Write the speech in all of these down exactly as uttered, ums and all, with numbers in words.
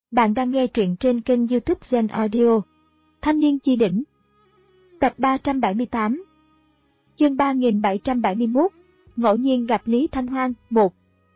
Bạn đang nghe truyện trên kênh YouTube Zen Audio. Thanh niên chi đỉnh. Tập ba trăm bảy mươi tám. Chương ba nghìn bảy trăm bảy mươi mốt. Ngẫu nhiên gặp Lý Thanh Hoang. một.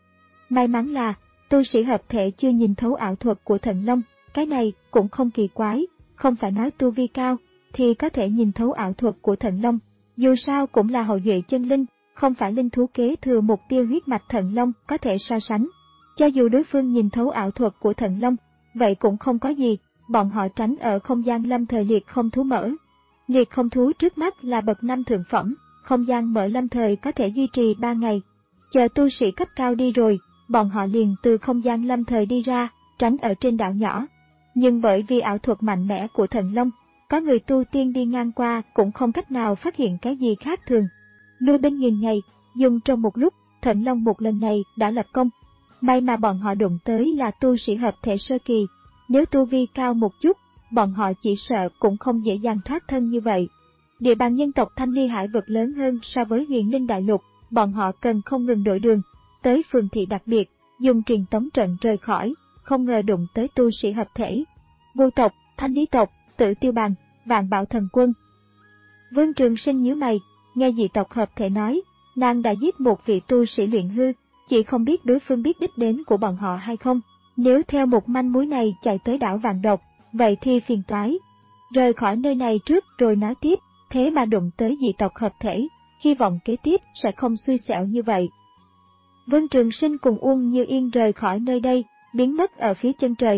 May mắn là tu sĩ hợp thể chưa nhìn thấu ảo thuật của Thần Long, cái này cũng không kỳ quái, không phải nói tu vi cao thì có thể nhìn thấu ảo thuật của Thần Long, dù sao cũng là hậu duệ chân linh, không phải linh thú kế thừa mục tiêu huyết mạch Thần Long có thể so sánh. Cho dù đối phương nhìn thấu ảo thuật của Thần Long, vậy cũng không có gì, bọn họ tránh ở không gian lâm thời liệt không thú mở. Liệt không thú trước mắt là bậc năm thượng phẩm, không gian mở lâm thời có thể duy trì ba ngày. Chờ tu sĩ cấp cao đi rồi, bọn họ liền từ không gian lâm thời đi ra, tránh ở trên đảo nhỏ. Nhưng bởi vì ảo thuật mạnh mẽ của Thần Long, có người tu tiên đi ngang qua cũng không cách nào phát hiện cái gì khác thường. Nuôi bên nghìn ngày, dùng trong một lúc, Thần Long một lần này đã lập công. May mà bọn họ đụng tới là tu sĩ hợp thể sơ kỳ, nếu tu vi cao một chút, bọn họ chỉ sợ cũng không dễ dàng thoát thân như vậy. Địa bàn nhân tộc Thanh Ly Hải vực lớn hơn so với Huyền Linh Đại Lục, bọn họ cần không ngừng đổi đường, tới phường thị đặc biệt, dùng truyền tống trận rời khỏi, không ngờ đụng tới tu sĩ hợp thể. Vô tộc, Thanh Lý tộc, Tử Tiêu Bàn, Vạn Bảo Thần Quân. Vương Trường Sinh nhíu mày, nghe dị tộc hợp thể nói, nàng đã giết một vị tu sĩ luyện hư, chỉ không biết đối phương biết đích đến của bọn họ hay không. Nếu theo một manh mối này chạy tới đảo Vạn Độc, vậy thì phiền toái. Rời khỏi nơi này trước rồi nói tiếp, thế mà đụng tới dị tộc hợp thể, hy vọng kế tiếp sẽ không xui xẻo như vậy. Vương Trường Sinh cùng Uông Như Yên rời khỏi nơi đây, biến mất ở phía chân trời.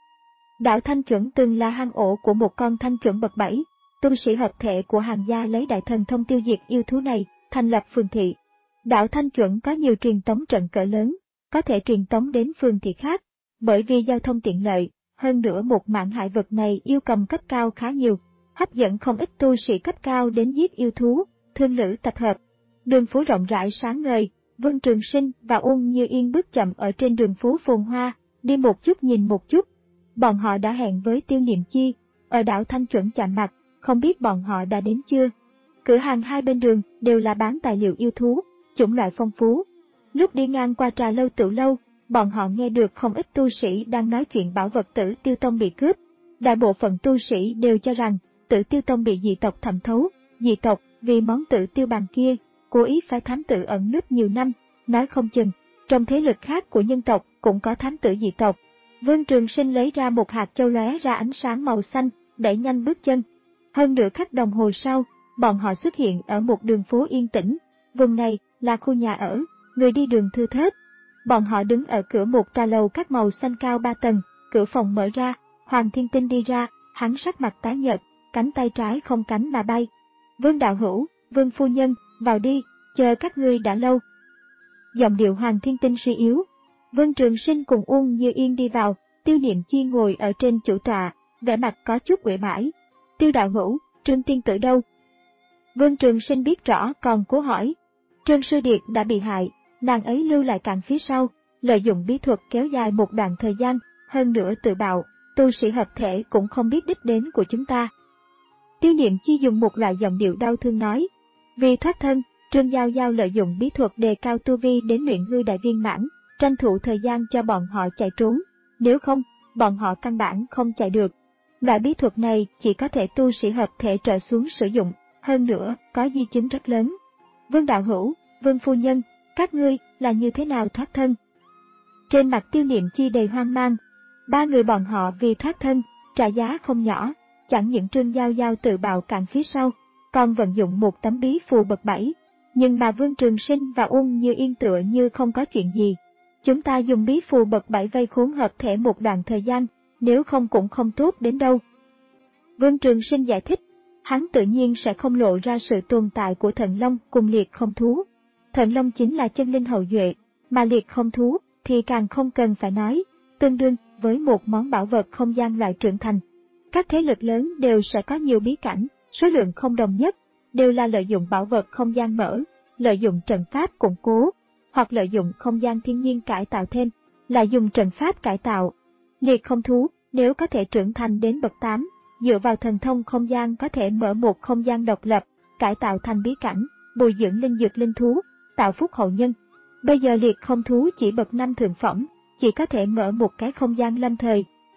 Đảo Thanh Chuẩn từng là hang ổ của một con thanh chuẩn bậc bảy, tu sĩ hợp thể của Hàng gia lấy đại thần thông tiêu diệt yêu thú này, thành lập phường thị. Đảo Thanh Chuẩn có nhiều truyền tống trận cỡ lớn, có thể truyền tống đến phường thị khác, bởi vì giao thông tiện lợi, hơn nữa một mảng hải vực này yêu cầm cấp cao khá nhiều, hấp dẫn không ít tu sĩ cấp cao đến giết yêu thú, thương lữ tập hợp. Đường phố rộng rãi sáng ngời, Vương Trường Sinh và Uông Như Yên bước chậm ở trên đường phố phồn hoa, đi một chút nhìn một chút. Bọn họ đã hẹn với Tiêu Niệm Chi, ở đảo Thanh Chuẩn chạm mặt, không biết bọn họ đã đến chưa. Cửa hàng hai bên đường đều là bán tài liệu yêu thú, chủng loại phong phú. Lúc đi ngang qua trà lâu Tửu lâu, bọn họ nghe được không ít tu sĩ đang nói chuyện bảo vật Tử Tiêu Tông bị cướp. Đại bộ phận tu sĩ đều cho rằng Tử Tiêu Tông bị dị tộc thẩm thấu, dị tộc vì món Tử Tiêu bàn kia, cố ý phái thám tử ẩn núp nhiều năm, nói không chừng trong thế lực khác của nhân tộc cũng có thám tử dị tộc. Vương Trường Sinh lấy ra một hạt châu lóe ra ánh sáng màu xanh, đẩy nhanh bước chân. Hơn nửa khắc đồng hồ sau, bọn họ xuất hiện ở một đường phố yên tĩnh. Vùng này là khu nhà ở, người đi đường thưa thớt. Bọn họ đứng ở cửa một trà lầu các màu xanh cao ba tầng, cửa phòng mở ra, Hoàng Thiên Tinh đi ra, hắn sắc mặt tái nhợt, cánh tay trái không cánh mà bay. Vương đạo hữu, Vương phu nhân, vào đi, chờ các ngươi đã lâu. Giọng điệu Hoàng Thiên Tinh suy yếu. Vương Trường Sinh cùng Uông Như Yên đi vào, Tiêu Niệm Chi ngồi ở trên chủ tọa, vẻ mặt có chút uể oải. Tiêu đạo hữu, Trương tiên tử đâu? Vương Trường Sinh biết rõ còn cố hỏi. Trương Sư Điệt đã bị hại, nàng ấy lưu lại cạn phía sau, lợi dụng bí thuật kéo dài một đoạn thời gian, hơn nữa tự bạo, tu sĩ hợp thể cũng không biết đích đến của chúng ta. Tiêu Niệm Chi dùng một loại giọng điệu đau thương nói. Vì thoát thân, Trương Giao Giao lợi dụng bí thuật đề cao tu vi đến luyện hư đại viên mãn, tranh thủ thời gian cho bọn họ chạy trốn, nếu không, bọn họ căn bản không chạy được. Loại bí thuật này chỉ có thể tu sĩ hợp thể trở xuống sử dụng, hơn nữa có di chứng rất lớn. Vương đạo hữu, Vương phu nhân, các ngươi là như thế nào thoát thân? Trên mặt Tiêu Niệm Chi đầy hoang mang. Ba người bọn họ vì thoát thân, trả giá không nhỏ, chẳng những Trương Giao Giao tự bạo cạn phía sau, còn vận dụng một tấm bí phù bậc bảy. Nhưng mà Vương Trường Sinh và Uông Như Yên tựa như không có chuyện gì. Chúng ta dùng bí phù bậc bảy vây khốn hợp thể một đoạn thời gian, nếu không cũng không tốt đến đâu. Vương Trường Sinh giải thích, hắn tự nhiên sẽ không lộ ra sự tồn tại của Thần Long cùng liệt không thú. Thần Long chính là chân linh hậu duệ, mà liệt không thú thì càng không cần phải nói, tương đương với một món bảo vật không gian loại trưởng thành. Các thế lực lớn đều sẽ có nhiều bí cảnh, số lượng không đồng nhất, đều là lợi dụng bảo vật không gian mở, lợi dụng trận pháp củng cố, hoặc lợi dụng không gian thiên nhiên cải tạo thêm, là dùng trận pháp cải tạo. Liệt không thú, nếu có thể trưởng thành đến bậc tám, dựa vào thần thông không gian có thể mở một không gian độc lập, cải tạo thành bí cảnh, bồi dưỡng linh dược linh thú, tạo phúc hậu nhân. Bây giờ liệt không thú chỉ bậc năm thượng phẩm, chỉ có thể mở một cái không gian lâm thời,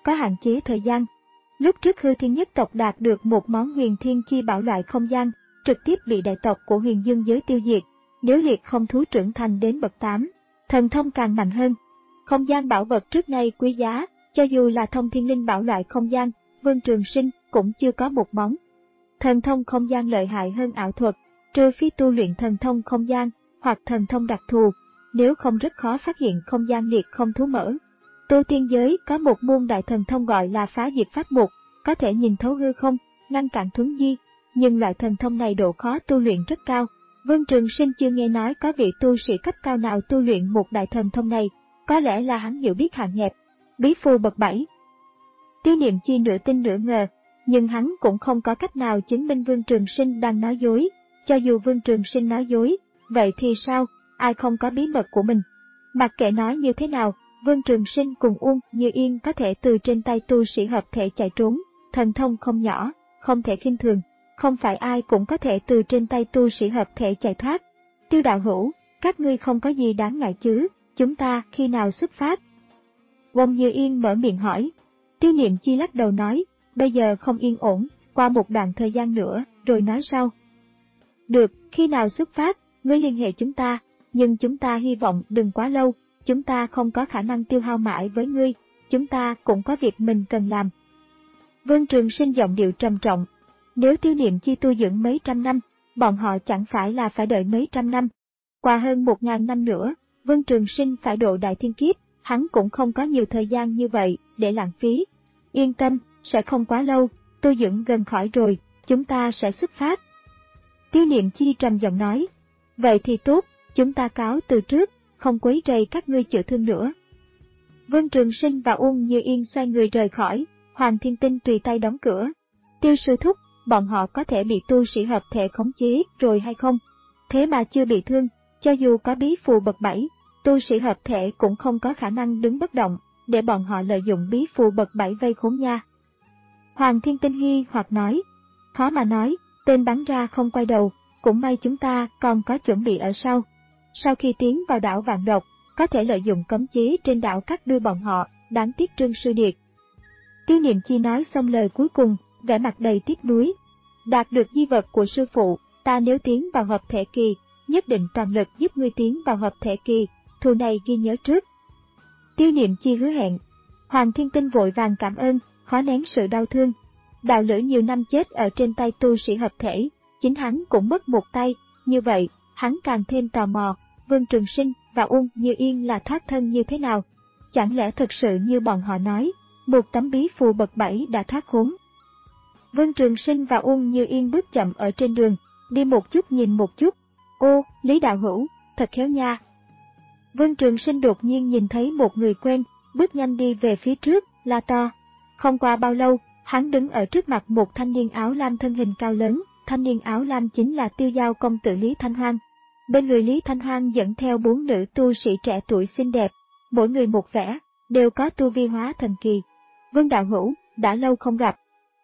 có hạn chế thời gian. Lúc trước Hư Thiên nhất tộc đạt được một món huyền thiên chi bảo loại không gian, trực tiếp bị đại tộc của huyền dương giới tiêu diệt. Nếu liệt không thú trưởng thành đến bậc tám, thần thông càng mạnh hơn. Không gian bảo vật trước nay quý giá, cho dù là thông thiên linh bảo loại không gian, Vương Trường Sinh cũng chưa có một món. Thần thông không gian lợi hại hơn ảo thuật, trừ phi tu luyện thần thông không gian hoặc thần thông đặc thù, nếu không rất khó phát hiện không gian liệt không thú mở. Tu tiên giới có một môn đại thần thông gọi là phá diệt pháp mục, có thể nhìn thấu hư không, ngăn cản thuấn di, nhưng loại thần thông này độ khó tu luyện rất cao. Vương Trường Sinh chưa nghe nói có vị tu sĩ cấp cao nào tu luyện một đại thần thông này, có lẽ là hắn hiểu biết hạn hẹp. Bí phù bậc bảy. Tiêu Niệm Chi nửa tin nửa ngờ, nhưng hắn cũng không có cách nào chứng minh Vương Trường Sinh đang nói dối. Cho dù Vương Trường Sinh nói dối, vậy thì sao, ai không có bí mật của mình. Mặc kệ nói như thế nào, Vương Trường Sinh cùng Uông Như Yên có thể từ trên tay tu sĩ hợp thể chạy trốn, thần thông không nhỏ, không thể khinh thường, không phải ai cũng có thể từ trên tay tu sĩ hợp thể chạy thoát. Tiêu đạo hữu, các ngươi không có gì đáng ngại chứ, chúng ta khi nào xuất phát? Uông Như Yên mở miệng hỏi. Tiêu Niệm Chi lắc đầu nói, bây giờ không yên ổn, qua một đoạn thời gian nữa, rồi nói sau. Được, khi nào xuất phát, ngươi liên hệ chúng ta, nhưng chúng ta hy vọng đừng quá lâu, chúng ta không có khả năng tiêu hao mãi với ngươi, chúng ta cũng có việc mình cần làm. Vương Trường Sinh giọng điệu trầm trọng, nếu Tiêu Niệm Chi tu dưỡng mấy trăm năm, bọn họ chẳng phải là phải đợi mấy trăm năm. Qua hơn một ngàn năm nữa, Vương Trường Sinh phải độ đại thiên kiếp, hắn cũng không có nhiều thời gian như vậy để lãng phí. Yên tâm, sẽ không quá lâu, tu dưỡng gần khỏi rồi, chúng ta sẽ xuất phát. Tiêu Niệm Chi trầm giọng nói, vậy thì tốt, chúng ta cáo từ trước, không quấy rầy các ngươi chữa thương nữa. Vương Trường Sinh và Uông Như Yên xoay người rời khỏi, Hoàng Thiên Tinh tùy tay đóng cửa. Tiêu sư thúc, bọn họ có thể bị tu sĩ hợp thể khống chế rồi hay không? Thế mà chưa bị thương, cho dù có bí phù bậc bảy, tu sĩ hợp thể cũng không có khả năng đứng bất động, để bọn họ lợi dụng bí phù bậc bảy vây khốn nha. Hoàng Thiên Tinh nghi hoặc nói, khó mà nói, tên bắn ra không quay đầu, cũng may chúng ta còn có chuẩn bị ở sau. Sau khi tiến vào đảo Vạn Độc, có thể lợi dụng cấm chế trên đảo cắt đuôi bọn họ, đáng tiếc Trương Sư Điệt. Tiêu Niệm Chi nói xong lời cuối cùng, vẻ mặt đầy tiếc nuối. Đạt được di vật của sư phụ, ta nếu tiến vào hợp thể kỳ, nhất định toàn lực giúp ngươi tiến vào hợp thể kỳ, thù này ghi nhớ trước. Tiêu Niệm Chi hứa hẹn. Hoàng Thiên Tinh vội vàng cảm ơn, khó nén sự đau thương. Đạo lữ nhiều năm chết ở trên tay tu sĩ hợp thể, chính hắn cũng mất một tay, như vậy, hắn càng thêm tò mò, Vương Trường Sinh và Uông Như Yên là thoát thân như thế nào? Chẳng lẽ thực sự như bọn họ nói, một tấm bí phù bậc bảy đã thoát khốn? Vương Trường Sinh và Uông Như Yên bước chậm ở trên đường, đi một chút nhìn một chút. Ô, Lý đạo hữu, thật khéo nha. Vương Trường Sinh đột nhiên nhìn thấy một người quen, bước nhanh đi về phía trước, la to. Không qua bao lâu, hắn đứng ở trước mặt một thanh niên áo lam thân hình cao lớn, thanh niên áo lam chính là Tiêu Giao công tử Lý Thanh Hoang. Bên người Lý Thanh Hoang dẫn theo bốn nữ tu sĩ trẻ tuổi xinh đẹp, mỗi người một vẻ, đều có tu vi hóa thần kỳ. Vương đạo hữu, đã lâu không gặp.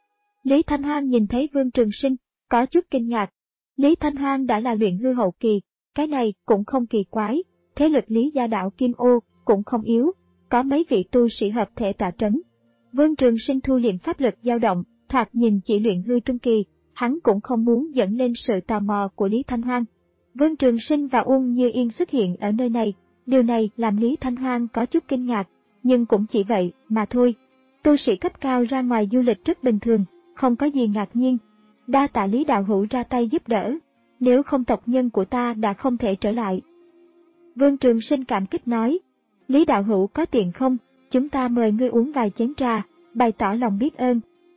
Lý Thanh Hoang nhìn thấy Vương Trường Sinh, có chút kinh ngạc. Lý Thanh Hoang đã là luyện hư hậu kỳ, cái này cũng không kỳ quái, thế lực Lý gia đạo Kim Ô cũng không yếu, có mấy vị tu sĩ hợp thể tọa trấn. Vương Trường Sinh thu liệm pháp lực dao động, thoạt nhìn chỉ luyện hư trung kỳ, hắn cũng không muốn dẫn lên sự tò mò của Lý Thanh Hoang. Vương Trường Sinh và Uông Như Yên xuất hiện ở nơi này, điều này làm Lý Thanh Hoang có chút kinh ngạc, nhưng cũng chỉ vậy mà thôi. Tu sĩ cấp cao ra ngoài du lịch rất bình thường, không có gì ngạc nhiên. Đa tạ Lý đạo hữu ra tay giúp đỡ, nếu không tộc nhân của ta đã không thể trở lại. Vương Trường Sinh cảm kích nói, Lý đạo hữu có tiền không, chúng ta mời ngươi uống vài chén trà, bày tỏ lòng biết ơn.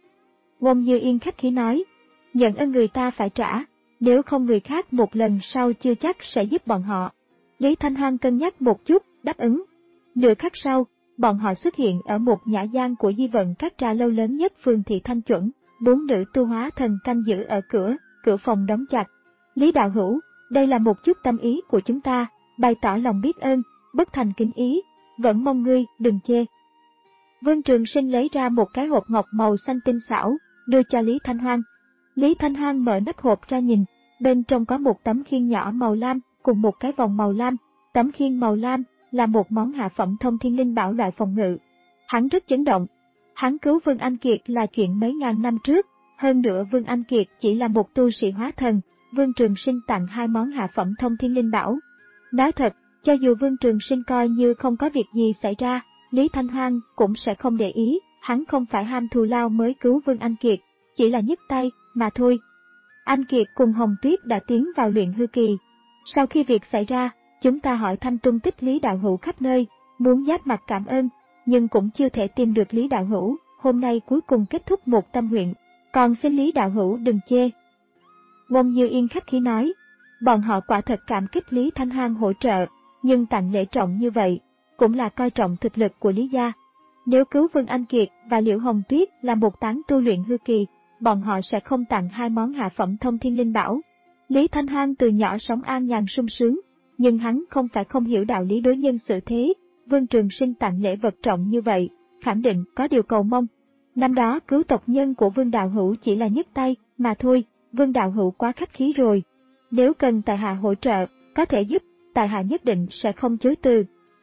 Uông Như Yên khách khí nói, nhận ơn người ta phải trả, nếu không người khác một lần sau chưa chắc sẽ giúp bọn họ. Lý Thanh Hoang cân nhắc một chút, đáp ứng. Nửa khắc sau, bọn họ xuất hiện ở một nhã gian của di vận các trà lâu lớn nhất phường thị Thanh Chuẩn, bốn nữ tu hóa thần canh giữ ở cửa, cửa phòng đóng chặt. Lý đạo hữu, đây là một chút tâm ý của chúng ta, bày tỏ lòng biết ơn, bất thành kính ý, vẫn mong ngươi đừng chê. Vương Trường Sinh lấy ra một cái hộp ngọc màu xanh tinh xảo, đưa cho Lý Thanh Hoang. Lý Thanh Hoang mở nắp hộp ra nhìn, bên trong có một tấm khiên nhỏ màu lam cùng một cái vòng màu lam. Tấm khiên màu lam là một món hạ phẩm thông thiên linh bảo loại phòng ngự. Hắn rất chấn động. Hắn cứu Vương Anh Kiệt là chuyện mấy ngàn năm trước, hơn nữa Vương Anh Kiệt chỉ là một tu sĩ hóa thần, Vương Trường Sinh tặng hai món hạ phẩm thông thiên linh bảo. Nói thật, cho dù Vương Trường Sinh coi như không có việc gì xảy ra, Lý Thanh Hoang cũng sẽ không để ý, hắn không phải ham thù lao mới cứu Vương Anh Kiệt, chỉ là nhấc tay mà thôi. Anh Kiệt cùng Hồng Tuyết đã tiến vào luyện hư kỳ. Sau khi việc xảy ra, chúng ta hỏi thăm tung tích Lý Đạo Hữu khắp nơi, muốn giáp mặt cảm ơn, nhưng cũng chưa thể tìm được Lý Đạo Hữu, hôm nay cuối cùng kết thúc một tâm nguyện, còn xin Lý Đạo Hữu đừng chê. Wong Như Yên khách khí nói, bọn họ quả thật cảm kích Lý Thanh Hoang hỗ trợ, nhưng tặng lễ trọng như vậy, cũng là coi trọng thực lực của Lý gia. Nếu cứu Vương Anh Kiệt và Liễu Hồng Tuyết là một tán tu luyện hư kỳ, bọn họ sẽ không tặng hai món hạ phẩm thông thiên linh bảo. Lý Thanh Hoang từ nhỏ sống an nhàn sung sướng, nhưng hắn không phải không hiểu đạo lý đối nhân xử thế. Vương Trường Sinh tặng lễ vật trọng như vậy, khẳng định có điều cầu mong. Năm đó cứu tộc nhân của Vương Đạo Hữu chỉ là nhấc tay mà thôi, Vương Đạo Hữu quá khách khí rồi. Nếu cần tại hạ hỗ trợ, có thể giúp, tại hạ nhất định sẽ không chối từ.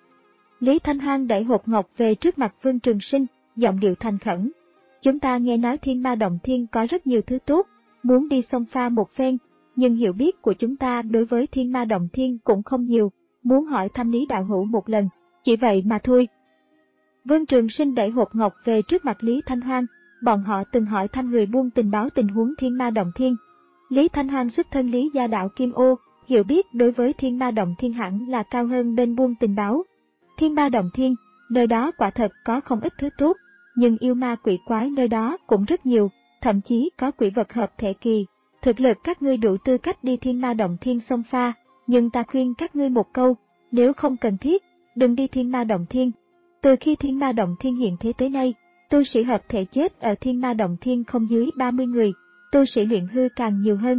Lý Thanh Hoang đẩy hộp ngọc về trước mặt Vương Trường Sinh, giọng điệu thành khẩn. Chúng ta nghe nói Thiên Ma Động Thiên có rất nhiều thứ tốt, muốn đi xông pha một phen, nhưng hiểu biết của chúng ta đối với Thiên Ma Động Thiên cũng không nhiều, muốn hỏi thăm Lý Đạo Hữu một lần, chỉ vậy mà thôi. Vương Trường Sinh đẩy hộp ngọc về trước mặt Lý Thanh Hoang, bọn họ từng hỏi thăm người buôn tình báo tình huống Thiên Ma Động Thiên. Lý Thanh Hoang xuất thân Lý gia đạo Kim Ô, hiểu biết đối với Thiên Ma Động Thiên hẳn là cao hơn bên buôn tình báo. Thiên Ma Động Thiên, nơi đó quả thật có không ít thứ tốt, nhưng yêu ma quỷ quái nơi đó cũng rất nhiều, thậm chí có quỷ vật hợp thể kỳ. Thực lực các ngươi đủ tư cách đi Thiên Ma Động Thiên xông pha, nhưng ta khuyên các ngươi một câu, nếu không cần thiết, đừng đi Thiên Ma Động Thiên. Từ khi Thiên Ma Động Thiên hiện thế tới nay, tu sĩ hợp thể chết ở Thiên Ma Động Thiên không dưới ba mươi người, tu sĩ luyện hư càng nhiều hơn.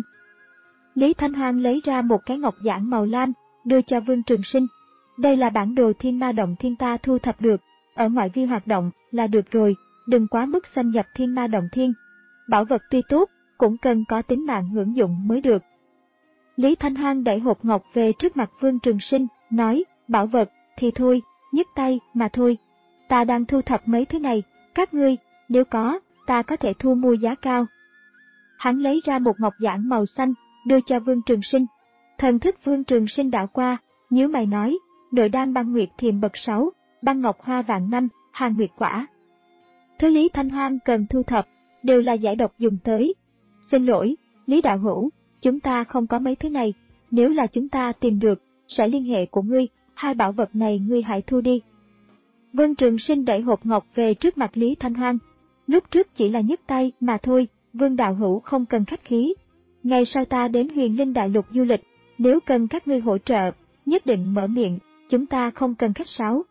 Lý Thanh Hoang lấy ra một cái ngọc giản màu lam, đưa cho Vương Trường Sinh. Đây là bản đồ Thiên Ma Động Thiên ta thu thập được, ở ngoại vi hoạt động là được rồi, đừng quá mức xâm nhập Thiên Ma Động Thiên. Bảo vật tuy tốt, cũng cần có tính mạng hưởng dụng mới được. Lý Thanh Hoang đẩy hộp ngọc về trước mặt Vương Trường Sinh, nói, bảo vật thì thôi, nhấc tay mà thôi. Ta đang thu thập mấy thứ này, các ngươi, nếu có, ta có thể thu mua giá cao. Hắn lấy ra một ngọc giản màu xanh, đưa cho Vương Trường Sinh. Thần thức Vương Trường Sinh đảo qua, nhíu mày nói, nội đan băng nguyệt thiềm bậc sáu, băng ngọc hoa vạn năm, hàng nguyệt quả. Thứ Lý Thanh Hoang cần thu thập, đều là giải độc dùng tới. Xin lỗi, Lý Đạo Hữu, chúng ta không có mấy thứ này, nếu là chúng ta tìm được, sẽ liên hệ của ngươi, hai bảo vật này ngươi hãy thu đi. Vương Trường Sinh đẩy hộp ngọc về trước mặt Lý Thanh Hoang. Lúc trước chỉ là nhấc tay mà thôi, Vương Đạo Hữu không cần khách khí. Ngày sau ta đến Huyền Linh Đại Lục du lịch, nếu cần các ngươi hỗ trợ, nhất định mở miệng, chúng ta không cần khách sáo.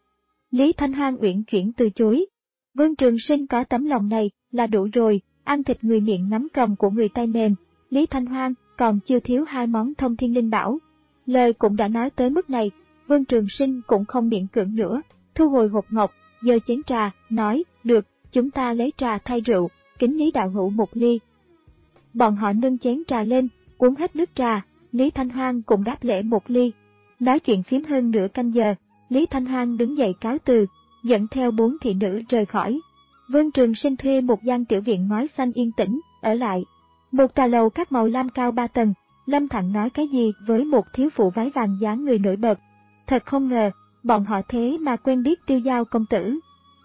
Lý Thanh Hoang uyển chuyển từ chối. Vương Trường Sinh có tấm lòng này là đủ rồi, ăn thịt người miệng nắm cầm của người tay mềm. Lý Thanh Hoang còn chưa thiếu hai món thông thiên linh bảo. Lời cũng đã nói tới mức này, Vương Trường Sinh cũng không miễn cưỡng nữa, thu hồi hộp ngọc, giơ chén trà, nói, được, chúng ta lấy trà thay rượu, kính Lý Đạo Hữu một ly. Bọn họ nâng chén trà lên, uống hết nước trà, Lý Thanh Hoang cũng đáp lễ một ly. Nói chuyện phím hơn nửa canh giờ, Lý Thanh Hoang đứng dậy cáo từ, dẫn theo bốn thị nữ rời khỏi. Vương Trường Sinh thuê một gian tiểu viện ngói xanh yên tĩnh, ở lại. Một tòa lầu các màu lam cao ba tầng, Lâm Thặng nói cái gì với một thiếu phụ váy vàng dáng người nổi bật. Thật không ngờ, bọn họ thế mà quen biết Tiêu Giao công tử.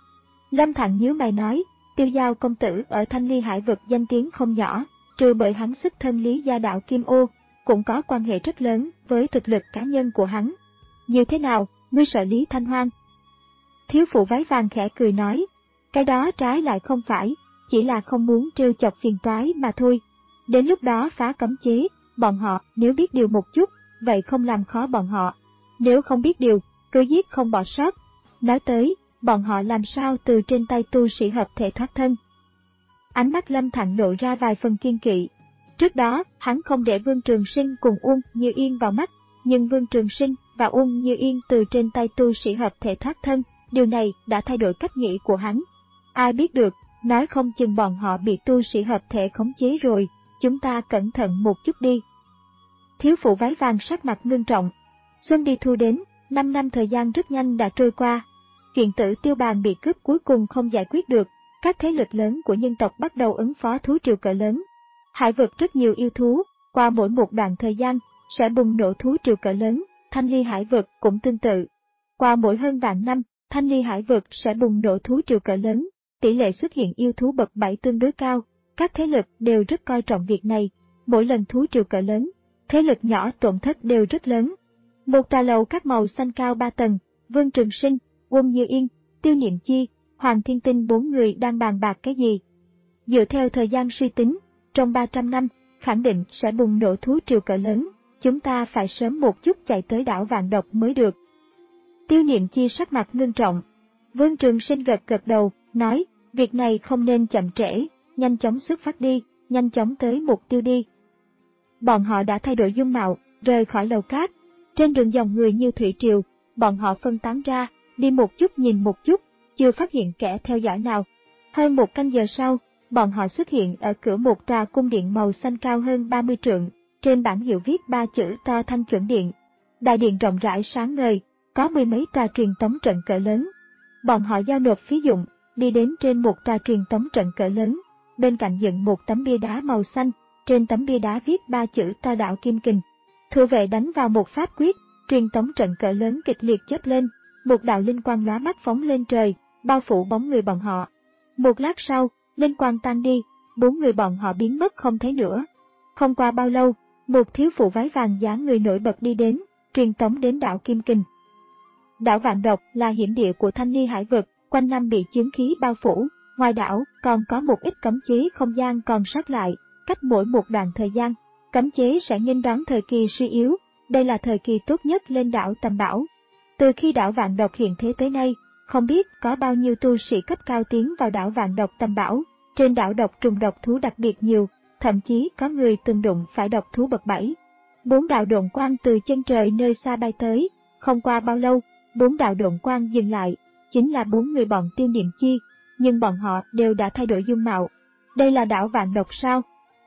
Lâm Thặng nhíu mày nói, Tiêu Giao công tử ở Thanh Ly Hải vực danh tiếng không nhỏ, trừ bởi hắn xuất thân Lý gia đạo Kim Ô, cũng có quan hệ rất lớn với thực lực cá nhân của hắn. Như thế nào, ngươi sợ Lý Thanh Hoang? Thiếu phụ váy vàng khẽ cười nói, cái đó trái lại không phải, chỉ là không muốn trêu chọc phiền toái mà thôi. Đến lúc đó phá cấm chế, bọn họ nếu biết điều một chút, vậy không làm khó bọn họ. Nếu không biết điều, cứ giết không bỏ sót. Nói tới, bọn họ làm sao từ trên tay tu sĩ hợp thể thoát thân. Ánh mắt Lâm Thặng lộ ra vài phần kiên kỵ. Trước đó, hắn không để Vương Trường Sinh cùng Uông Như Yên vào mắt, nhưng Vương Trường Sinh và Uông Như Yên từ trên tay tu sĩ hợp thể thoát thân, điều này đã thay đổi cách nghĩ của hắn. Ai biết được, nói không chừng bọn họ bị tu sĩ hợp thể khống chế rồi, chúng ta cẩn thận một chút đi. Thiếu phụ váy vàng sắc mặt ngưng trọng. Xuân đi thu đến, năm năm thời gian rất nhanh đã trôi qua. chuyện tử Tiêu Bàn bị cướp cuối cùng không giải quyết được, các thế lực lớn của nhân tộc bắt đầu ứng phó thú triều cỡ lớn. Hải vực rất nhiều yêu thú, qua mỗi một đoạn thời gian, sẽ bùng nổ thú triều cỡ lớn, Thanh Ly Hải vực cũng tương tự. Qua mỗi hơn vạn năm, Thanh Ly Hải vực sẽ bùng nổ thú triều cỡ lớn, tỷ lệ xuất hiện yêu thú bậc bảy tương đối cao, các thế lực đều rất coi trọng việc này, mỗi lần thú triều cỡ lớn, thế lực nhỏ tổn thất đều rất lớn. Một tòa lầu các màu xanh cao ba tầng, Vương Trường Sinh, Uông Như Yên, Tiêu Niệm Chi, Hoàng Thiên Tinh bốn người đang bàn bạc cái gì? Dựa theo thời gian suy tính, trong ba trăm năm, khẳng định sẽ bùng nổ thú triều cỡ lớn, chúng ta phải sớm một chút chạy tới đảo Vạn Độc mới được. Tiêu Niệm Chi sắc mặt ngưng trọng. Vương Trường Sinh gật gật đầu, nói, việc này không nên chậm trễ, nhanh chóng xuất phát đi, nhanh chóng tới mục tiêu đi. Bọn họ đã thay đổi dung mạo, rời khỏi lầu cát. Trên đường dòng người như thủy triều, bọn họ phân tán ra, đi một chút nhìn một chút, chưa phát hiện kẻ theo dõi nào. Hơn một canh giờ sau, bọn họ xuất hiện ở cửa một tòa cung điện màu xanh cao hơn ba mươi trượng, trên bảng hiệu viết ba chữ to Thanh Chuẩn Điện. Đại điện rộng rãi sáng ngời, có mười mấy tòa truyền tống trận cỡ lớn. Bọn họ giao nộp phí dụng, đi đến trên một tòa truyền tống trận cỡ lớn, bên cạnh dựng một tấm bia đá màu xanh, trên tấm bia đá viết ba chữ to Đạo Kim Kình. Thủ vệ đánh vào một pháp quyết, truyền tống trận cỡ lớn kịch liệt chớp lên, một đạo linh quang lóa mắt phóng lên trời, bao phủ bóng người bọn họ. Một lát sau, linh quang tan đi, bốn người bọn họ biến mất không thấy nữa. Không qua bao lâu, một thiếu phụ váy vàng dáng người nổi bật đi đến, truyền tống đến đảo Kim Kình. Đảo Vạn Độc là hiểm địa của Thanh Ly Hải vực, quanh năm bị chướng khí bao phủ, ngoài đảo còn có một ít cấm chế không gian còn sót lại, cách mỗi một đoạn thời gian, cấm chế sẽ nghênh đón thời kỳ suy yếu, đây là thời kỳ tốt nhất lên đảo tầm bảo. Từ khi đảo Vạn Độc hiện thế tới nay, không biết có bao nhiêu tu sĩ cấp cao tiến vào đảo Vạn Độc tầm bảo, trên đảo độc trùng độc thú đặc biệt nhiều, thậm chí có người từng đụng phải độc thú bậc bảy. Bốn đạo độn quang từ chân trời nơi xa bay tới, không qua bao lâu, bốn đạo độn quang dừng lại, chính là bốn người bọn Tiêu Niệm Chi, nhưng bọn họ đều đã thay đổi dung mạo. Đây là đảo Vạn Độc sao?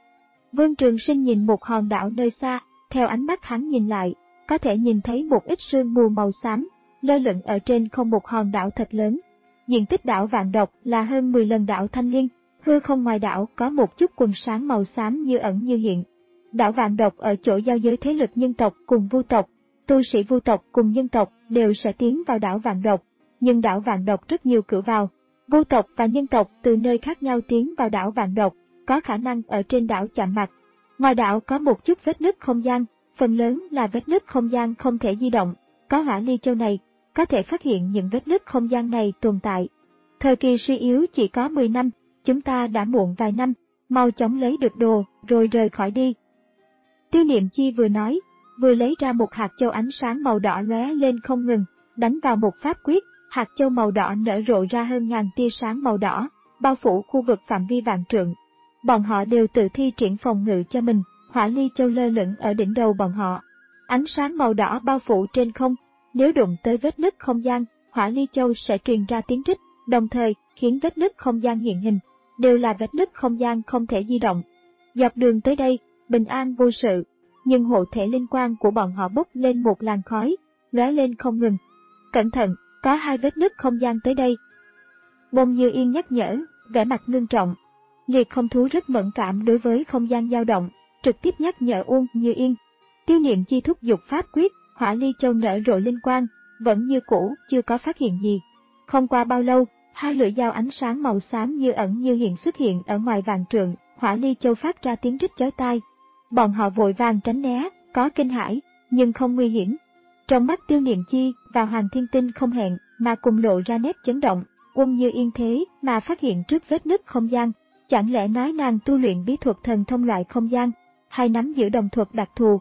Vương Trường Sinh nhìn một hòn đảo nơi xa, theo ánh mắt hắn nhìn lại, có thể nhìn thấy một ít sương mù màu xám, lơ lửng ở trên không một hòn đảo thật lớn. Diện tích đảo Vạn Độc là hơn mười lần đảo Thanh Liên, hư không ngoài đảo có một chút quần sáng màu xám như ẩn như hiện. Đảo Vạn Độc ở chỗ giao giới thế lực nhân tộc cùng vu tộc, tu sĩ vu tộc cùng nhân tộc đều sẽ tiến vào đảo Vạn Độc, nhưng đảo Vạn Độc rất nhiều cửa vào. Vu tộc và nhân tộc từ nơi khác nhau tiến vào đảo Vạn Độc, có khả năng ở trên đảo chạm mặt. Ngoài đảo có một chút vết nứt không gian, phần lớn là vết nứt không gian không thể di động. Có Hỏa Ly Châu này, có thể phát hiện những vết nứt không gian này tồn tại. Thời kỳ suy yếu chỉ có mười năm, chúng ta đã muộn vài năm, mau chóng lấy được đồ, rồi rời khỏi đi. Tiêu Niệm Chi vừa nói, vừa lấy ra một hạt châu ánh sáng màu đỏ lóe lên không ngừng, đánh vào một pháp quyết, hạt châu màu đỏ nở rộ ra hơn ngàn tia sáng màu đỏ, bao phủ khu vực phạm vi vạn trượng. Bọn họ đều tự thi triển phòng ngự cho mình, Hỏa Ly Châu lơ lửng ở đỉnh đầu bọn họ. Ánh sáng màu đỏ bao phủ trên không, nếu đụng tới vết nứt không gian, Hỏa Ly Châu sẽ truyền ra tiếng rít, đồng thời khiến vết nứt không gian hiện hình, đều là vết nứt không gian không thể di động. Dọc đường tới đây, bình an vô sự, nhưng hộ thể linh quang của bọn họ bốc lên một làn khói, lóe lên không ngừng. Cẩn thận, có hai vết nứt không gian tới đây. Bông Như Yên nhắc nhở, vẻ mặt ngưng trọng. Liệt Không Thú rất mẫn cảm đối với không gian dao động, trực tiếp nhắc nhở Uông Như Yên. Tiêu Niệm Chi thúc giục pháp quyết, Hỏa Ly Châu nở rộ linh quang, vẫn như cũ, chưa có phát hiện gì. Không qua bao lâu, hai lưỡi dao ánh sáng màu xám như ẩn như hiện xuất hiện ở ngoài vạn trượng, Hỏa Ly Châu phát ra tiếng rít chói tai. Bọn họ vội vàng tránh né, có kinh hãi, nhưng không nguy hiểm. Trong mắt Tiêu Niệm Chi và Hoàng Thiên Tinh không hẹn mà cùng lộ ra nét chấn động, Uông Như Yên thế mà phát hiện trước vết nứt không gian, chẳng lẽ nói nàng tu luyện bí thuật thần thông loại không gian, hay nắm giữ đồng thuật đặc thù.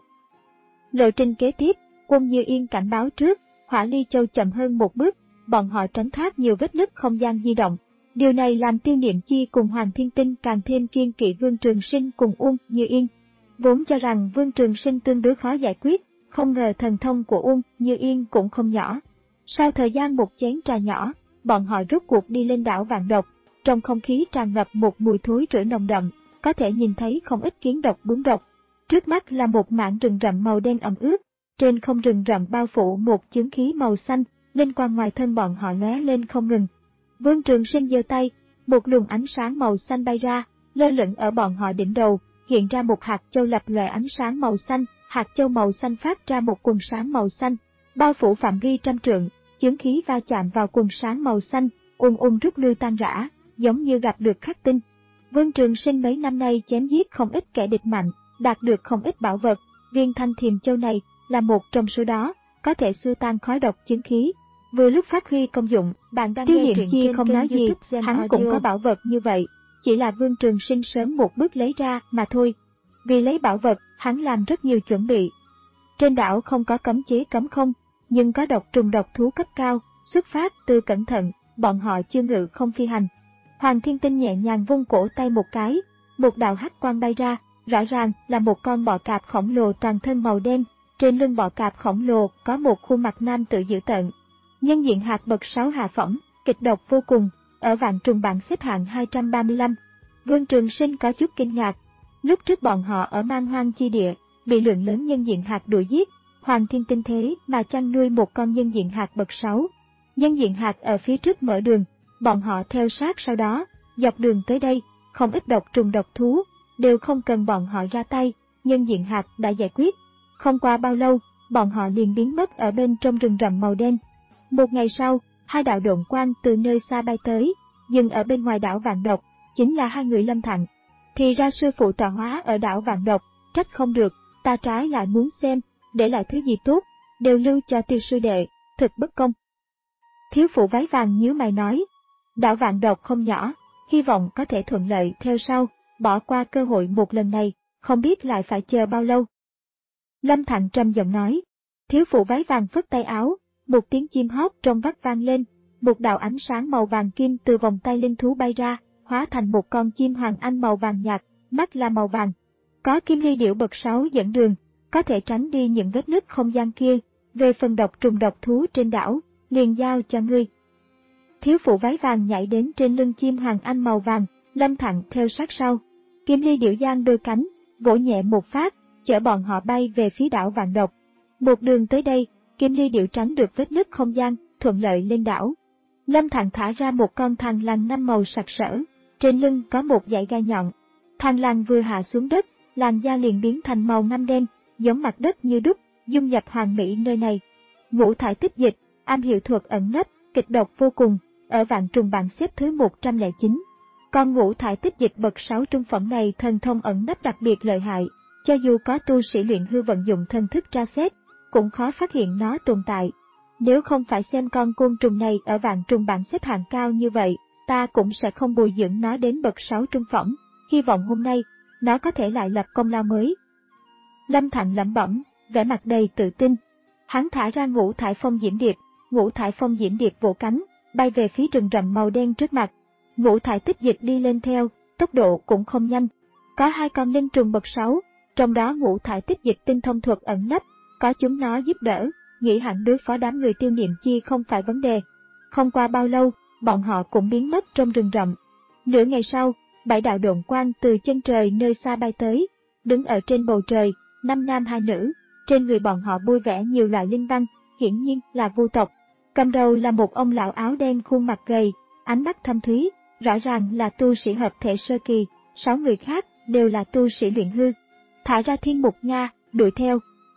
Lộ trình kế tiếp, Uông Như Yên cảnh báo trước, Hỏa Ly Châu chậm hơn một bước, bọn họ tránh thoát nhiều vết nứt không gian di động. Điều này làm Tiêu Niệm Chi cùng Hoàng Thiên Tinh càng thêm kiên kỵ Vương Trường Sinh cùng Uông Như Yên. Vốn cho rằng Vương Trường Sinh tương đối khó giải quyết, không ngờ thần thông của Uông Như Yên cũng không nhỏ. Sau thời gian một chén trà nhỏ, bọn họ rốt cuộc đi lên đảo Vạn Độc. Trong không khí tràn ngập một mùi thối rữa nồng đậm, có thể nhìn thấy không ít kiến độc bướm độc. Trước mắt là một mảng rừng rậm màu đen ẩm ướt, trên không rừng rậm bao phủ một chướng khí màu xanh, linh quang ngoài thân bọn họ lóe lên không ngừng. Vương Trường Sinh giơ tay, một luồng ánh sáng màu xanh bay ra, lơ lửng ở bọn họ đỉnh đầu, hiện ra một hạt châu lập lòe ánh sáng màu xanh, hạt châu màu xanh phát ra một quầng sáng màu xanh, bao phủ phạm vi trăm trượng, chướng khí va chạm vào quầng sáng màu xanh, ùn ùn rút lui tan rã, giống như gặp được khắc tinh. Vương Trường Sinh mấy năm nay chém giết không ít kẻ địch mạnh, đạt được không ít bảo vật, viên thanh thiềm châu này là một trong số đó, có thể xua tan khói độc chướng khí. Vừa lúc phát huy công dụng, bạn đang nghe truyện Chi không nói gì, hắn cũng có bảo vật như vậy, chỉ là Vương Trường Sinh sớm một bước lấy ra mà thôi. Vì lấy bảo vật, hắn làm rất nhiều chuẩn bị. Trên đảo không có cấm chế cấm không, nhưng có độc trùng độc thú cấp cao, xuất phát từ cẩn thận, bọn họ chưa ngự không phi hành. Hoàng Thiên Tinh nhẹ nhàng vung cổ tay một cái, một đạo hắc quang bay ra, rõ ràng là một con bọ cạp khổng lồ toàn thân màu đen, trên lưng bọ cạp khổng lồ có một khuôn mặt nam tự dữ tợn. Nhân diện hạt bậc sáu hạ phẩm, kịch độc vô cùng, ở vạn trùng bảng xếp hạng hai trăm ba mươi lăm. Vương Trường Sinh có chút kinh ngạc. Lúc trước bọn họ ở Man Hoang chi địa, bị lượng lớn nhân diện hạt đuổi giết, Hoàng Thiên Tinh thế mà chăn nuôi một con nhân diện hạt bậc sáu. Nhân diện hạt ở phía trước mở đường, bọn họ theo sát sau đó, dọc đường tới đây, không ít độc trùng độc thú, đều không cần bọn họ ra tay, nhân diện hạt đã giải quyết. Không qua bao lâu, bọn họ liền biến mất ở bên trong rừng rậm màu đen. Một ngày sau, hai đạo độn quang từ nơi xa bay tới, dừng ở bên ngoài đảo Vạn Độc, chính là hai người Lâm Thặng. Thì ra sư phụ tọa hóa ở đảo Vạn Độc, trách không được, ta trái lại muốn xem, để lại thứ gì tốt, đều lưu cho Tiêu sư đệ, thực bất công. Thiếu phụ váy vàng nhíu mày nói, đảo Vạn Độc không nhỏ, hy vọng có thể thuận lợi theo sau, bỏ qua cơ hội một lần này, không biết lại phải chờ bao lâu. Lâm Thặng trầm giọng nói, thiếu phụ váy vàng phất tay áo, một tiếng chim hót trong vắt vang lên, một đạo ánh sáng màu vàng kim từ vòng tay linh thú bay ra, hóa thành một con chim hoàng anh màu vàng nhạt, mắt là màu vàng. Có kim ly điểu bậc sáu dẫn đường, có thể tránh đi những vết nứt không gian kia, về phần độc trùng độc thú trên đảo, liền giao cho ngươi. Thiếu phụ váy vàng nhảy đến trên lưng chim hoàng anh màu vàng, Lâm Thặng theo sát sau. Kim ly điểu giang đôi cánh, vỗ nhẹ một phát, chở bọn họ bay về phía đảo Vạn Độc. Một đường tới đây, Kim ly điểu tránh được vết nứt không gian, thuận lợi lên đảo. Lâm Thặng thả ra một con thằn lằn năm màu sặc sỡ, trên lưng có một dải gai nhọn. Thằn lằn vừa hạ xuống đất, làn da liền biến thành màu ngăm đen, giống mặt đất như đúc, dung nhập hoàn mỹ nơi này. Ngũ thải tích dịch, am hiểu thuật ẩn nấp, kịch độc vô cùng, ở vạn trùng bảng xếp thứ một trăm lẻ chín. Con ngũ thải tích dịch bậc sáu trung phẩm này thần thông ẩn nấp đặc biệt lợi hại, cho dù có tu sĩ luyện hư vận dụng thần thức tra xét, cũng khó phát hiện nó tồn tại. Nếu không phải xem con côn trùng này ở vạn trùng bảng xếp hạng cao như vậy, ta cũng sẽ không bồi dưỡng nó đến bậc sáu trung phẩm, hy vọng hôm nay, nó có thể lại lập công lao mới. Lâm Thặng lẩm bẩm, vẻ mặt đầy tự tin. Hắn thả ra ngũ thải phong diễm điệp, ngũ thải phong diễm điệp vỗ cánh, bay về phía rừng rậm màu đen trước mặt. Ngũ thải tích dịch đi lên theo, tốc độ cũng không nhanh. Có hai con linh trùng bậc sáu, trong đó ngũ thải tích dịch tinh thông thuật ẩn nấp, có chúng nó giúp đỡ, nghĩ hẳn đối phó đám người Tiêu Niệm Chi không phải vấn đề. Không qua bao lâu, bọn họ cũng biến mất trong rừng rậm. Nửa ngày sau, bảy đạo độn quang từ chân trời nơi xa bay tới, đứng ở trên bầu trời, năm nam hai nữ, trên người bọn họ bôi vẽ nhiều loại linh văn, hiển nhiên là vu tộc. Cầm đầu là một ông lão áo đen khuôn mặt gầy, ánh mắt thâm thúy, rõ ràng là tu sĩ hợp thể sơ kỳ, sáu người khác đều là tu sĩ luyện hư. Thả ra Thiên Mục Nga, đuổi theo.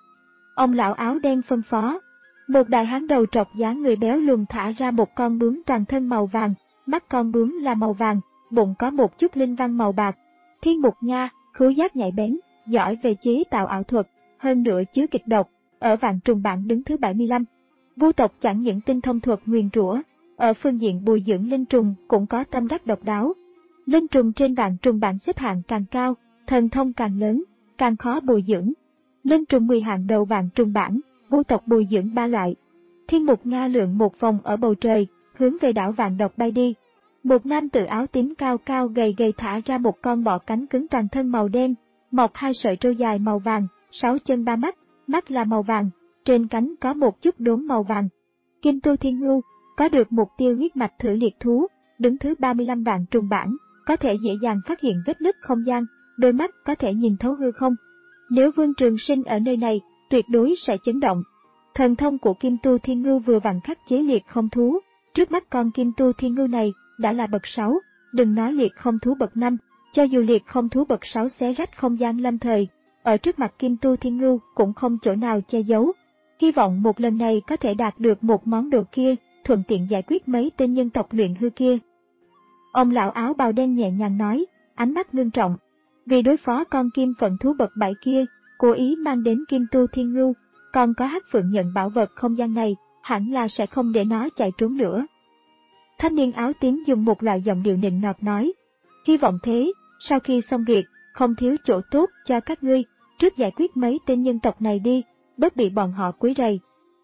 Ông lão áo đen phân phó. Một đại hán đầu trọc dáng người béo lùn thả ra một con bướm toàn thân màu vàng, mắt con bướm là màu vàng, bụng có một chút linh văn màu bạc. Thiên Mục Nga, khứu giác nhạy bén, giỏi về chế tạo ảo thuật, hơn nữa chứa kịch độc, ở vạn trùng bảng đứng thứ bảy mươi lăm. Vu tộc chẳng những tinh thông thuật nguyền rủa, ở phương diện bồi dưỡng linh trùng cũng có tâm đắc độc đáo. Linh trùng trên vạn trùng bảng xếp hạng càng cao, thần thông càng lớn, càng khó bồi dưỡng. Linh trùng mười hạng đầu vạn trùng bảng, vu tộc bồi dưỡng ba loại. Thiên Mục Nga lượn một vòng ở bầu trời, hướng về đảo Vạn Độc bay đi. Một nam tử áo tím cao cao gầy gầy thả ra một con bọ cánh cứng toàn thân màu đen, mọc hai sợi trâu dài màu vàng, sáu chân ba mắt, mắt là màu vàng, trên cánh có một chút đốm màu vàng. Kim Tu Thiên Ngưu, có được mục tiêu huyết mạch thử liệt thú, đứng thứ ba mươi lăm vạn trùng bảng, có thể dễ dàng phát hiện vết nứt không gian, đôi mắt có thể nhìn thấu hư không. Nếu Vương Trường Sinh ở nơi này, tuyệt đối sẽ chấn động. Thần thông của Kim Tu Thiên Ngưu vừa vặn khắc chế liệt không thú, trước mắt con Kim Tu Thiên Ngưu này đã là bậc sáu, đừng nói liệt không thú bậc năm, cho dù liệt không thú bậc sáu xé rách không gian lâm thời, ở trước mặt Kim Tu Thiên Ngưu cũng không chỗ nào che giấu. Hy vọng một lần này có thể đạt được một món đồ kia, thuận tiện giải quyết mấy tên nhân tộc luyện hư kia. Ông lão áo bào đen nhẹ nhàng nói, ánh mắt ngưng trọng. Vì đối phó con kim phận thú bậc bảy kia, cố ý mang đến Kim Tu Thiên Ngưu, còn có Hắc Phượng nhận bảo vật không gian này, hẳn là sẽ không để nó chạy trốn nữa. Thanh niên áo tím dùng một loại giọng điệu nịnh nọt nói, hy vọng thế, sau khi xong việc, không thiếu chỗ tốt cho các ngươi, trước giải quyết mấy tên nhân tộc này đi, bớt bị bọn họ quấy rầy.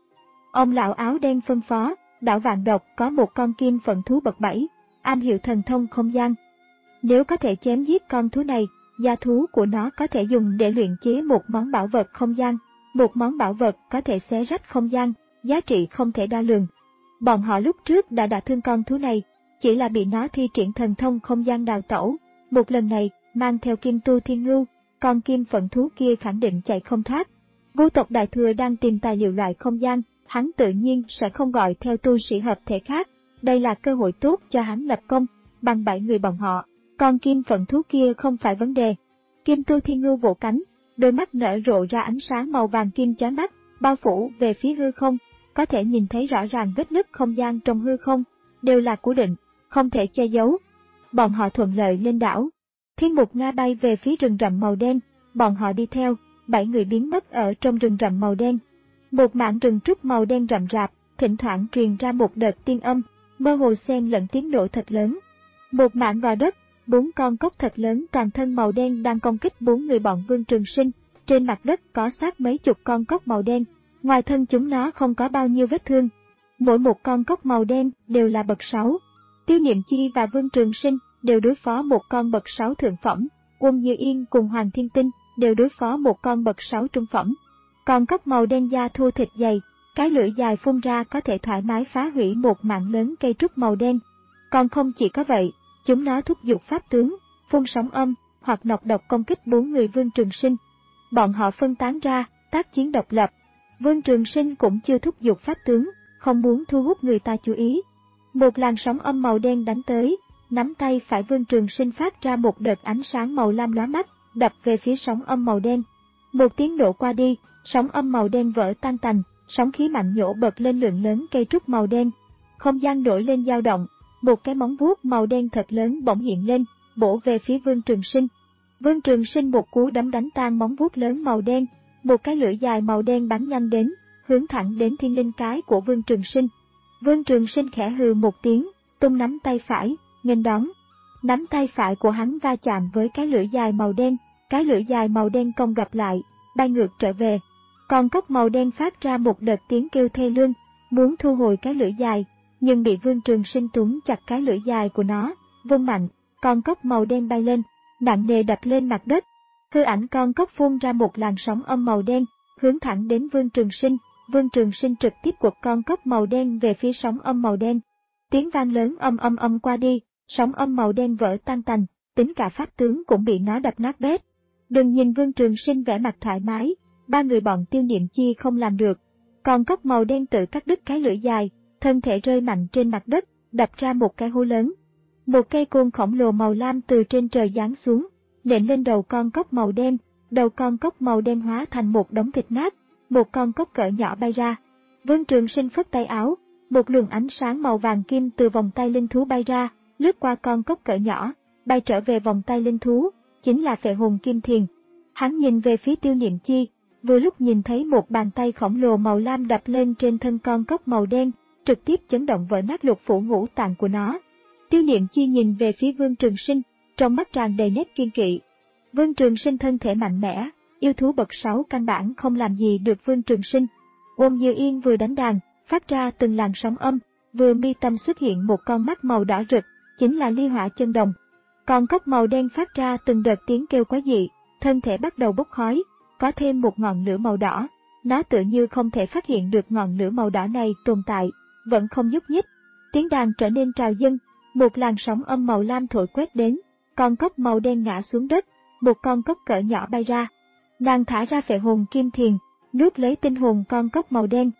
Ông lão áo đen phân phó, đảo Vạn Độc có một con kim phận thú bậc bảy, am hiểu thần thông không gian. Nếu có thể chém giết con thú này, gia thú của nó có thể dùng để luyện chế một món bảo vật không gian, một món bảo vật có thể xé rách không gian, giá trị không thể đo lường. Bọn họ lúc trước đã đả thương con thú này, chỉ là bị nó thi triển thần thông không gian đào tẩu. Một lần này, mang theo Kim Tu Thiên Ngưu, con kim phận thú kia khẳng định chạy không thoát. Vu tộc Đại Thừa đang tìm tài liệu loại không gian, hắn tự nhiên sẽ không gọi theo tu sĩ hợp thể khác. Đây là cơ hội tốt cho hắn lập công, bằng bảy người bọn họ. Con kim phận thú kia không phải vấn đề. Kim Tu Thiên Ngưu vỗ cánh, đôi mắt nở rộ ra ánh sáng màu vàng kim chói mắt, bao phủ về phía hư không, có thể nhìn thấy rõ ràng vết nứt không gian trong hư không, đều là cố định, không thể che giấu. Bọn họ thuận lợi lên đảo. Thiên Mục Nga bay về phía rừng rậm màu đen, bọn họ đi theo, bảy người biến mất ở trong rừng rậm màu đen. Một mảng rừng trúc màu đen rậm rạp, thỉnh thoảng truyền ra một đợt tiên âm, mơ hồ xen lẫn tiếng nổ thật lớn. Một mảng gò đất, bốn con cốc thật lớn toàn thân màu đen đang công kích bốn người bọn Vương Trường Sinh, trên mặt đất có xác mấy chục con cốc màu đen, ngoài thân chúng nó không có bao nhiêu vết thương. Mỗi một con cốc màu đen đều là bậc sáu. Tiêu Niệm Chi và Vương Trường Sinh đều đối phó một con bậc sáu thượng phẩm, Uông Như Yên cùng Hoàng Thiên Tinh đều đối phó một con bậc sáu trung phẩm. Con cốc màu đen da thô thịt dày, cái lưỡi dài phun ra có thể thoải mái phá hủy một mảng lớn cây trúc màu đen. Còn không chỉ có vậy, chúng nó thúc giục pháp tướng, phun sóng âm hoặc nọc độc công kích bốn người Vương Trường Sinh. Bọn họ phân tán ra, tác chiến độc lập. Vương Trường Sinh cũng chưa thúc giục pháp tướng, không muốn thu hút người ta chú ý. Một làn sóng âm màu đen đánh tới, nắm tay phải Vương Trường Sinh phát ra một đợt ánh sáng màu lam lóa mắt, đập về phía sóng âm màu đen. Một tiếng nổ qua đi, sóng âm màu đen vỡ tan tành, sóng khí mạnh nhổ bật lên lượng lớn cây trúc màu đen. Không gian nổi lên dao động, một cái móng vuốt màu đen thật lớn bỗng hiện lên, bổ về phía Vương Trường Sinh. Vương Trường Sinh một cú đấm đánh tan móng vuốt lớn màu đen, một cái lưỡi dài màu đen bắn nhanh đến, hướng thẳng đến thiên linh cái của Vương Trường Sinh. Vương Trường Sinh khẽ hừ một tiếng, tung nắm tay phải, nghênh đón. Nắm tay phải của hắn va chạm với cái lưỡi dài màu đen, cái lưỡi dài màu đen cong gặp lại, bay ngược trở về. Con cốc màu đen phát ra một đợt tiếng kêu thê lương, muốn thu hồi cái lưỡi dài, nhưng bị Vương Trường Sinh túm chặt cái lưỡi dài của nó, vung mạnh, con cốc màu đen bay lên, nặng nề đập lên mặt đất. Hư ảnh con cốc phun ra một làn sóng âm màu đen, hướng thẳng đến Vương Trường Sinh. Vương Trường Sinh trực tiếp quật con cốc màu đen về phía sóng âm màu đen. Tiếng vang lớn âm âm âm qua đi, sóng âm màu đen vỡ tan tành, tính cả pháp tướng cũng bị nó đập nát bét. Đừng nhìn Vương Trường Sinh vẻ mặt thoải mái, ba người bọn Tiêu Niệm Chi không làm được. Con cốc màu đen tự cắt đứt cái lưỡi dài, thân thể rơi mạnh trên mặt đất, đập ra một cái hố lớn. Một cây côn khổng lồ màu lam từ trên trời giáng xuống, nện lên đầu con cốc màu đen, đầu con cốc màu đen hóa thành một đống thịt nát, một con cốc cỡ nhỏ bay ra. Vương Trường Sinh phất tay áo, một luồng ánh sáng màu vàng kim từ vòng tay linh thú bay ra, lướt qua con cốc cỡ nhỏ, bay trở về vòng tay linh thú, chính là Phệ Hồn Kim Thiền. Hắn nhìn về phía Tiêu Niệm Chi, vừa lúc nhìn thấy một bàn tay khổng lồ màu lam đập lên trên thân con cốc màu đen, trực tiếp chấn động vỡ nát lục phủ ngũ tạng của nó. Tiêu Niệm Chi nhìn về phía Vương Trường Sinh, trong mắt tràn đầy nét kiên kỵ. Vương Trường Sinh thân thể mạnh mẽ, yêu thú bậc sáu căn bản không làm gì được Vương Trường Sinh. Uông Như Yên vừa đánh đàn, phát ra từng làn sóng âm, vừa mi tâm xuất hiện một con mắt màu đỏ rực, chính là Ly Hỏa Chân Đồng. Con cốc màu đen phát ra từng đợt tiếng kêu quái dị, thân thể bắt đầu bốc khói, có thêm một ngọn lửa màu đỏ. Nó tự như không thể phát hiện được ngọn lửa màu đỏ này tồn tại, vẫn không nhúc nhích. Tiếng đàn trở nên trào dâng, một làn sóng âm màu lam thổi quét đến, con cốc màu đen ngã xuống đất, một con cốc cỡ nhỏ bay ra. Nàng thả ra Phệ Hồn Kim Thiền, nuốt lấy tinh hồn con cốc màu đen,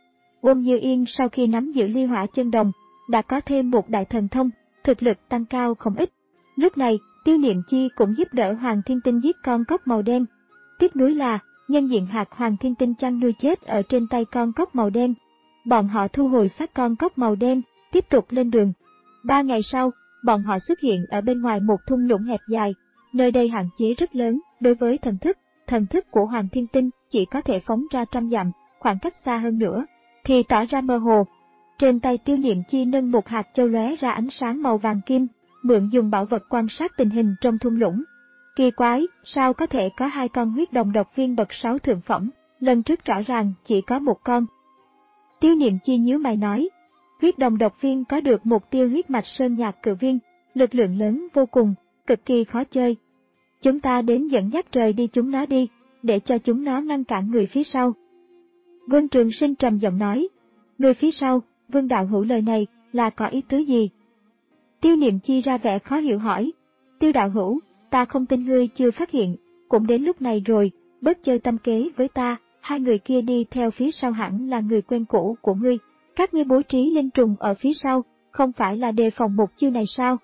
Uông Như Yên sau khi nắm giữ ly hỏa chân đồng, đã có thêm một đại thần thông, thực lực tăng cao không ít. Lúc này, Tiêu Niệm Chi cũng giúp đỡ Hoàng Thiên Tinh giết con cóc màu đen. Tiếc nuối là, nhân diện hạt Hoàng Thiên Tinh chăn nuôi chết ở trên tay con cóc màu đen. Bọn họ thu hồi xác con cóc màu đen, tiếp tục lên đường. Ba ngày sau, bọn họ xuất hiện ở bên ngoài một thung lũng hẹp dài. Nơi đây hạn chế rất lớn đối với thần thức. Thần thức của Hoàng Thiên Tinh chỉ có thể phóng ra trăm dặm, khoảng cách xa hơn nữa thì tỏ ra mơ hồ. Trên tay Tiêu Niệm Chi nâng một hạt châu lóe ra ánh sáng màu vàng kim, mượn dùng bảo vật quan sát tình hình trong thung lũng. Kỳ quái, sao có thể có hai con huyết đồng độc viên bậc sáu thượng phẩm, lần trước rõ ràng chỉ có một con. Tiêu Niệm Chi nhíu mày nói, huyết đồng độc viên có được một tia huyết mạch sơn nhạc cự viên, lực lượng lớn vô cùng, cực kỳ khó chơi. Chúng ta đến dẫn dắt rời đi chúng nó đi, để cho chúng nó ngăn cản người phía sau. Vương Trường Sinh trầm giọng nói, người phía sau, Vương đạo hữu lời này là có ý tứ gì? Tiêu Niệm Chi ra vẻ khó hiểu hỏi, Tiêu đạo hữu, ta không tin ngươi chưa phát hiện, cũng đến lúc này rồi, bớt chơi tâm kế với ta, hai người kia đi theo phía sau hẳn là người quen cũ của ngươi, các ngươi bố trí linh trùng ở phía sau, không phải là đề phòng một chiêu này sao?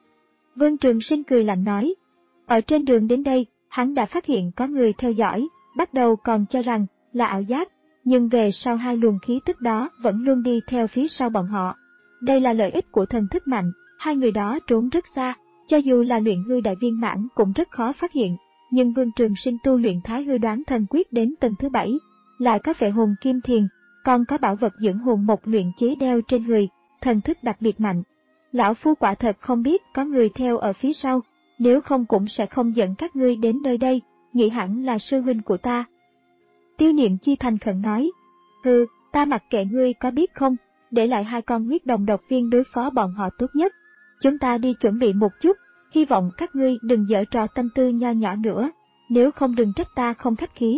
Vương Trường Sinh cười lạnh nói, ở trên đường đến đây, hắn đã phát hiện có người theo dõi, bắt đầu còn cho rằng là ảo giác, nhưng về sau hai luồng khí tức đó vẫn luôn đi theo phía sau bọn họ. Đây là lợi ích của thần thức mạnh, hai người đó trốn rất xa, cho dù là luyện hư đại viên mãn cũng rất khó phát hiện, nhưng Vương Trường Sinh tu luyện Thái Hư Đoán Thần Quyết đến tầng thứ bảy, lại có phệ hồn kim thiền, còn có bảo vật dưỡng hồn mộc luyện chế đeo trên người, thần thức đặc biệt mạnh. Lão phu quả thật không biết có người theo ở phía sau, nếu không cũng sẽ không dẫn các ngươi đến nơi đây, nghĩ hẳn là sư huynh của ta. Tiêu Niệm Chi thành khẩn nói, hừ, ta mặc kệ ngươi có biết không, để lại hai con huyết đồng độc viên đối phó bọn họ tốt nhất. Chúng ta đi chuẩn bị một chút, hy vọng các ngươi đừng giở trò tâm tư nho nhỏ nữa, nếu không đừng trách ta không khách khí.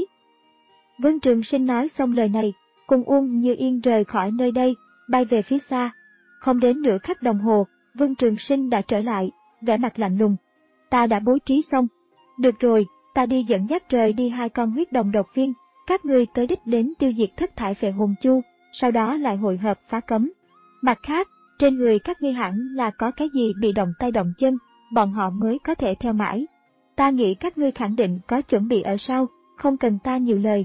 Vương Trường Sinh nói xong lời này, cùng Uông Như Yên rời khỏi nơi đây, bay về phía xa. Không đến nửa khắc đồng hồ, Vương Trường Sinh đã trở lại, vẻ mặt lạnh lùng. Ta đã bố trí xong. Được rồi, ta đi dẫn dắt rời đi hai con huyết đồng độc viên, các ngươi tới đích đến tiêu diệt thất thải phệ hồn chu, sau đó lại hội hợp phá cấm. Mặt khác, trên người các ngươi hẳn là có cái gì bị động tay động chân, bọn họ mới có thể theo mãi. Ta nghĩ các ngươi khẳng định có chuẩn bị ở sau, không cần ta nhiều lời.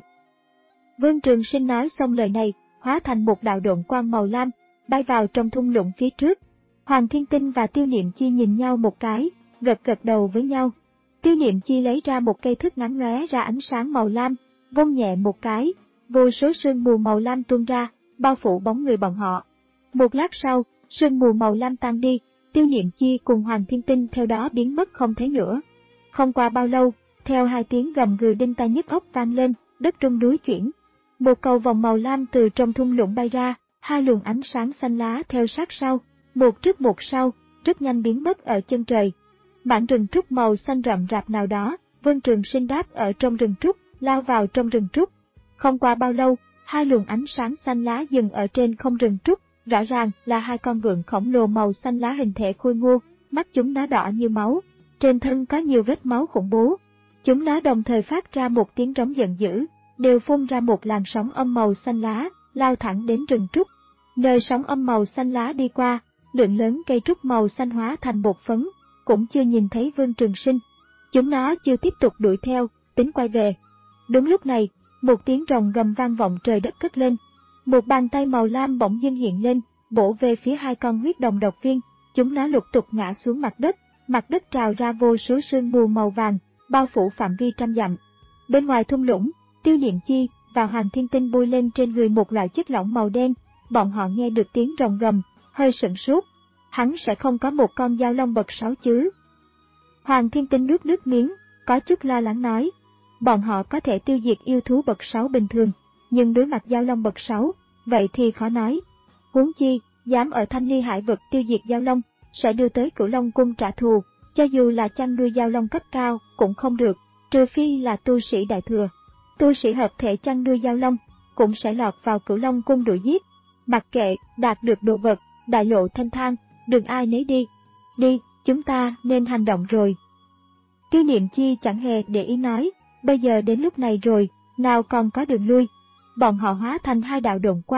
Vương Trường Sinh nói xong lời này, hóa thành một đạo độn quang màu lam, bay vào trong thung lũng phía trước. Hoàng Thiên Tinh và Tiêu Niệm Chi nhìn nhau một cái, gật gật đầu với nhau. Tiêu Niệm Chi lấy ra một cây thước ngắn lóe ra ánh sáng màu lam, vung nhẹ một cái, vô số sương mù màu lam tuôn ra, bao phủ bóng người bọn họ. Một lát sau, sương mù màu lam tan đi, Tiêu Niệm Chi cùng Hoàng Thiên Tinh theo đó biến mất không thấy nữa. Không qua bao lâu, theo hai tiếng gầm gừ đinh tai nhức óc vang lên, đất rung núi chuyển. Một cầu vòng màu lam từ trong thung lũng bay ra, hai luồng ánh sáng xanh lá theo sát sau, một trước một sau, rất nhanh biến mất ở chân trời. Mảng rừng trúc màu xanh rậm rạp nào đó, Vương Trường Sinh đáp ở trong rừng trúc, lao vào trong rừng trúc. Không qua bao lâu, hai luồng ánh sáng xanh lá dừng ở trên không rừng trúc, rõ ràng là hai con vượn khổng lồ màu xanh lá hình thể khôi ngô, mắt chúng nó đỏ như máu, trên thân có nhiều vết máu khủng bố. Chúng nó đồng thời phát ra một tiếng rống giận dữ, đều phun ra một làn sóng âm màu xanh lá, lao thẳng đến rừng trúc. Nơi sóng âm màu xanh lá đi qua, lượng lớn cây trúc màu xanh hóa thành bột phấn, cũng chưa nhìn thấy Vương Trường Sinh. Chúng nó chưa tiếp tục đuổi theo, tính quay về. Đúng lúc này, một tiếng rồng gầm vang vọng trời đất cất lên. Một bàn tay màu lam bỗng dưng hiện lên, bổ về phía hai con huyết đồng độc viên. Chúng nó lục tục ngã xuống mặt đất, mặt đất trào ra vô số sương mù màu vàng, bao phủ phạm vi trăm dặm. Bên ngoài thung lũng, Tiêu Niệm Chi và Hoàng Thiên Tinh bôi lên trên người một loại chất lỏng màu đen. Bọn họ nghe được tiếng rồng gầm, hơi sửng sốt. Hắn sẽ không có một con dao long bậc sáu chứ? Hoàng Thiên Tinh nuốt nước miếng, có chút lo lắng nói. Bọn họ có thể tiêu diệt yêu thú bậc sáu bình thường, nhưng đối mặt dao long bậc sáu, vậy thì khó nói. Huống chi, dám ở Thanh Ly Hải vực tiêu diệt dao long, sẽ đưa tới Cửu Long cung trả thù, cho dù là chăn nuôi dao long cấp cao cũng không được, trừ phi là tu sĩ đại thừa. Tu sĩ hợp thể chăn nuôi dao long cũng sẽ lọt vào Cửu Long cung đuổi giết. Mặc kệ, đạt được đồ vật, đại lộ thanh thang, đừng ai nấy đi. Đi, chúng ta nên hành động rồi. Tiêu Niệm Chi chẳng hề để ý nói, bây giờ đến lúc này rồi, nào còn có đường lui. Bọn họ hóa thành hai đạo độn quang,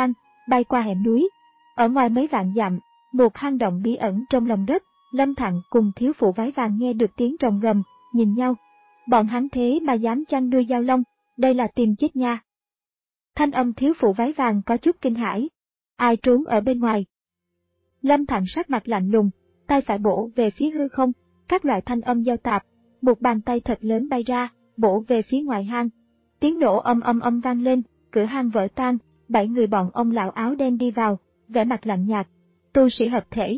bay qua hẻm núi. Ở ngoài mấy vạn dặm, một hang động bí ẩn trong lòng đất, Lâm Thặng cùng thiếu phụ váy vàng nghe được tiếng rồng gầm, nhìn nhau. Bọn hắn thế mà dám chăn nuôi dao long, đây là tìm chết nha. Thanh âm thiếu phụ váy vàng có chút kinh hãi. Ai trốn ở bên ngoài? Lâm Thặng sắc mặt lạnh lùng, tay phải bổ về phía hư không, các loại thanh âm giao tạp, một bàn tay thật lớn bay ra, bổ về phía ngoài hang. Tiếng nổ âm âm âm vang lên, cửa hang vỡ tan, bảy người bọn ông lão áo đen đi vào, vẻ mặt lạnh nhạt. Tu sĩ hợp thể.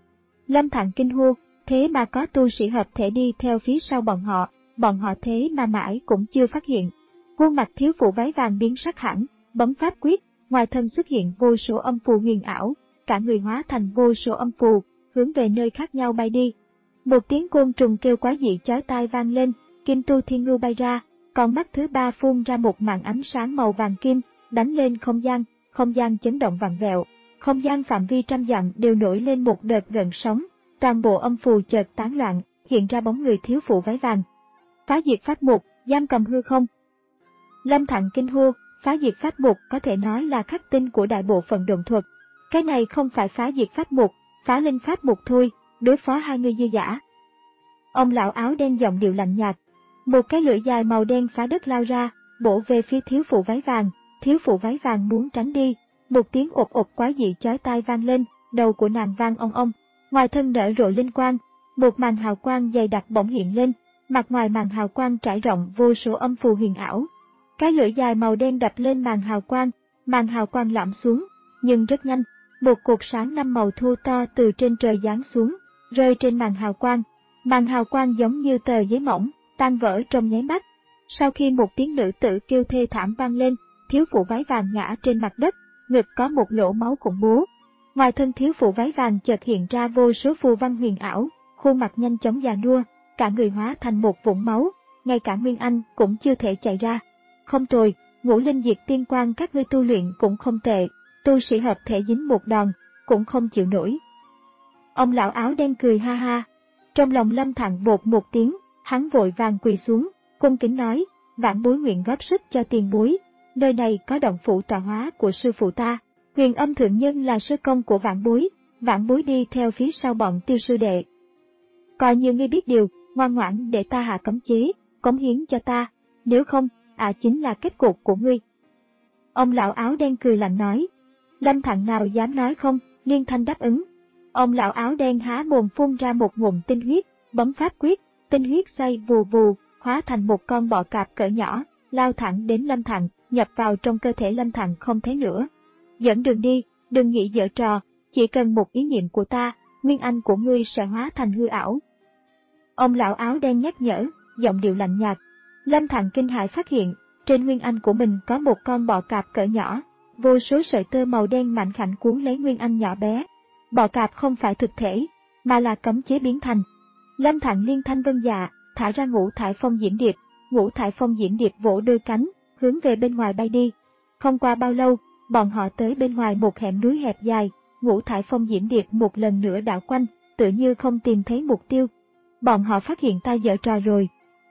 Lâm Thặng kinh hô, thế mà có tu sĩ hợp thể đi theo phía sau bọn họ, bọn họ thế mà mãi cũng chưa phát hiện. Khuôn mặt thiếu phụ váy vàng biến sắc hẳn, bấm pháp quyết, ngoài thân xuất hiện vô số âm phù huyền ảo, cả người hóa thành vô số âm phù, hướng về nơi khác nhau bay đi. Một tiếng côn trùng kêu quá dị chói tai vang lên, Kim Tu Thiên Ngưu bay ra, còn mắt thứ ba phun ra một màn ánh sáng màu vàng kim, đánh lên không gian, không gian chấn động vặn vẹo, không gian phạm vi trăm dặm đều nổi lên một đợt gợn sóng, toàn bộ âm phù chợt tán loạn, hiện ra bóng người thiếu phụ váy vàng. Phá diệt pháp mục, giam cầm hư không. Lâm Thặng kinh hô, phá diệt pháp mục có thể nói là khắc tinh của đại bộ phận độn thuật. Cái này không phải phá diệt pháp mục, phá linh pháp mục thôi, đối phó hai người dư giả. Ông lão áo đen giọng điệu lạnh nhạt. Một cái lưỡi dài màu đen phá đất lao ra, bổ về phía thiếu phụ váy vàng, thiếu phụ váy vàng muốn tránh đi. Một tiếng ộp ộp quái dị chói tai vang lên, đầu của nàng vang ong ong, ngoài thân nở rộ linh quang, một màn hào quang dày đặc bỗng hiện lên, mặt ngoài màn hào quang trải rộng vô số âm phù huyền ảo. Cái lưỡi dài màu đen đập lên màn hào quang, màn hào quang lõm xuống, nhưng rất nhanh, một cột sáng năm màu thu to từ trên trời giáng xuống, rơi trên màn hào quang. Màn hào quang giống như tờ giấy mỏng, tan vỡ trong nháy mắt. Sau khi một tiếng nữ tử kêu thê thảm vang lên, thiếu phụ váy vàng ngã trên mặt đất, ngực có một lỗ máu khủng bố. Ngoài thân thiếu phụ váy vàng chợt hiện ra vô số phù văn huyền ảo, khuôn mặt nhanh chóng già nua, cả người hóa thành một vũng máu, ngay cả Nguyên Anh cũng chưa thể chạy ra. Không tồi, ngũ linh diệt tiên quang các ngươi tu luyện cũng không tệ, tu sĩ hợp thể dính một đòn, cũng không chịu nổi. Ông lão áo đen cười ha ha. Trong lòng Lâm Thặng bột một tiếng, hắn vội vàng quỳ xuống, cung kính nói, vãn bối nguyện góp sức cho tiền bối, nơi này có động phủ tọa hóa của sư phụ ta, Huyền Âm thượng nhân là sư công của vãn bối, vãn bối đi theo phía sau bọn Tiêu sư đệ. Coi như ngươi biết điều, ngoan ngoãn để ta hạ cấm chế, cống hiến cho ta, nếu không, à chính là kết cục của ngươi. Ông lão áo đen cười lạnh nói. Lâm Thặng nào dám nói không, liên thanh đáp ứng. Ông lão áo đen há mồm phun ra một ngụm tinh huyết, bấm pháp quyết, tinh huyết xoay vù vù, hóa thành một con bọ cạp cỡ nhỏ, lao thẳng đến Lâm Thặng, nhập vào trong cơ thể Lâm Thặng không thấy nữa. Dẫn đường đi, đừng nghĩ giở trò, chỉ cần một ý niệm của ta, nguyên anh của ngươi sẽ hóa thành hư ảo. Ông lão áo đen nhắc nhở, giọng điệu lạnh nhạt. Lâm Thặng kinh hãi phát hiện, trên nguyên anh của mình có một con bọ cạp cỡ nhỏ, vô số sợi tơ màu đen mạnh khảnh cuốn lấy nguyên anh nhỏ bé. Bọ cạp không phải thực thể, mà là cấm chế biến thành. Lâm Thặng liên thanh vân dạ, thả ra ngũ thải phong diễm điệp, ngũ thải phong diễm điệp vỗ đôi cánh, hướng về bên ngoài bay đi. Không qua bao lâu, bọn họ tới bên ngoài một hẻm núi hẹp dài, ngũ thải phong diễm điệp một lần nữa đảo quanh, tự như không tìm thấy mục tiêu. Bọn họ phát hiện ta giở trò rồi.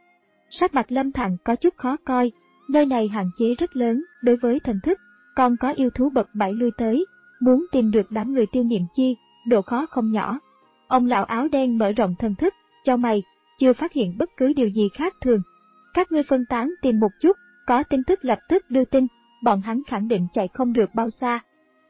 Sắc mặt Lâm Thặng có chút khó coi, nơi này hạn chế rất lớn đối với thần thức, còn có yêu thú bậc bảy lui tới, muốn tìm được đám người Tiêu Niệm Chi, độ khó không nhỏ. Ông lão áo đen mở rộng thần thức, chau mày, chưa phát hiện bất cứ điều gì khác thường. Các ngươi phân tán tìm một chút, có tin tức lập tức đưa tin, bọn hắn khẳng định chạy không được bao xa.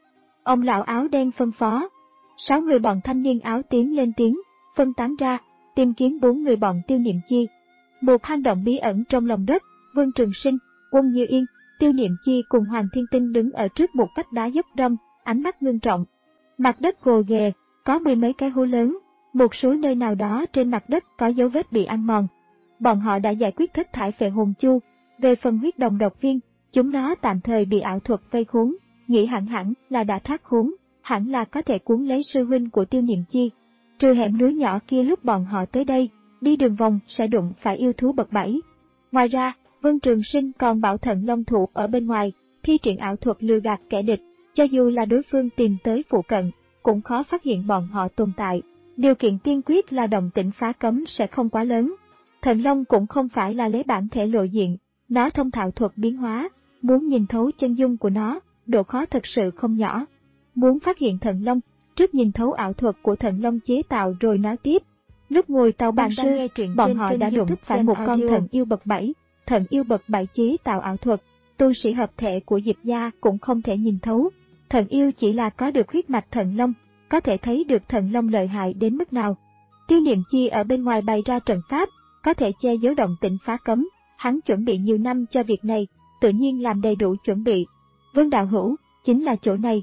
Ông lão áo đen phân phó. Sáu người bọn thanh niên áo tím lên tiếng, phân tán ra, tìm kiếm bốn người bọn Tiêu Niệm Chi. Một hang động bí ẩn trong lòng đất, Vương Trường Sinh, Quân Như Yên, Tiêu Niệm Chi cùng Hoàng Thiên Tinh đứng ở trước một vách đá dốc râm, ánh mắt ngưng trọng. Mặt đất gồ ghề, có mười mấy cái hố lớn, một số nơi nào đó trên mặt đất có dấu vết bị ăn mòn. Bọn họ đã giải quyết thất thải phệ hồn chu, về phần huyết đồng độc viên, chúng nó tạm thời bị ảo thuật vây khốn, nghĩ hẳn hẳn là đã thoát khốn, hẳn là có thể cuốn lấy sư huynh của Tiêu Niệm Chi. Trừ hẻm núi nhỏ kia lúc bọn họ tới đây, đi đường vòng sẽ đụng phải yêu thú bậc bảy. Ngoài ra, Vương Trường Sinh còn bảo Thận Long Thụ ở bên ngoài, thi triển ảo thuật lừa gạt kẻ địch, cho dù là đối phương tìm tới phụ cận, cũng khó phát hiện bọn họ tồn tại. Điều kiện tiên quyết là động tĩnh phá cấm sẽ không quá lớn. Thần Long cũng không phải là lấy bản thể lộ diện, nó thông thạo thuật biến hóa, muốn nhìn thấu chân dung của nó, độ khó thật sự không nhỏ. Muốn phát hiện thần long, trước nhìn thấu ảo thuật của thần long chế tạo rồi nói tiếp. Lúc ngồi tàu ban sư, bọn họ đã đụng phải một con thần yêu bậc bảy. Thần yêu bậc bảy chế tạo ảo thuật, tu sĩ hợp thể của Diệp gia cũng không thể nhìn thấu. Thần yêu chỉ là có được huyết mạch thần long, có thể thấy được thần long lợi hại đến mức nào. Tiêu Niệm Chi ở bên ngoài bày ra trận pháp, có thể che giấu động tĩnh phá cấm. Hắn chuẩn bị nhiều năm cho việc này, tự nhiên làm đầy đủ chuẩn bị. Vương đạo hữu, chính là chỗ này.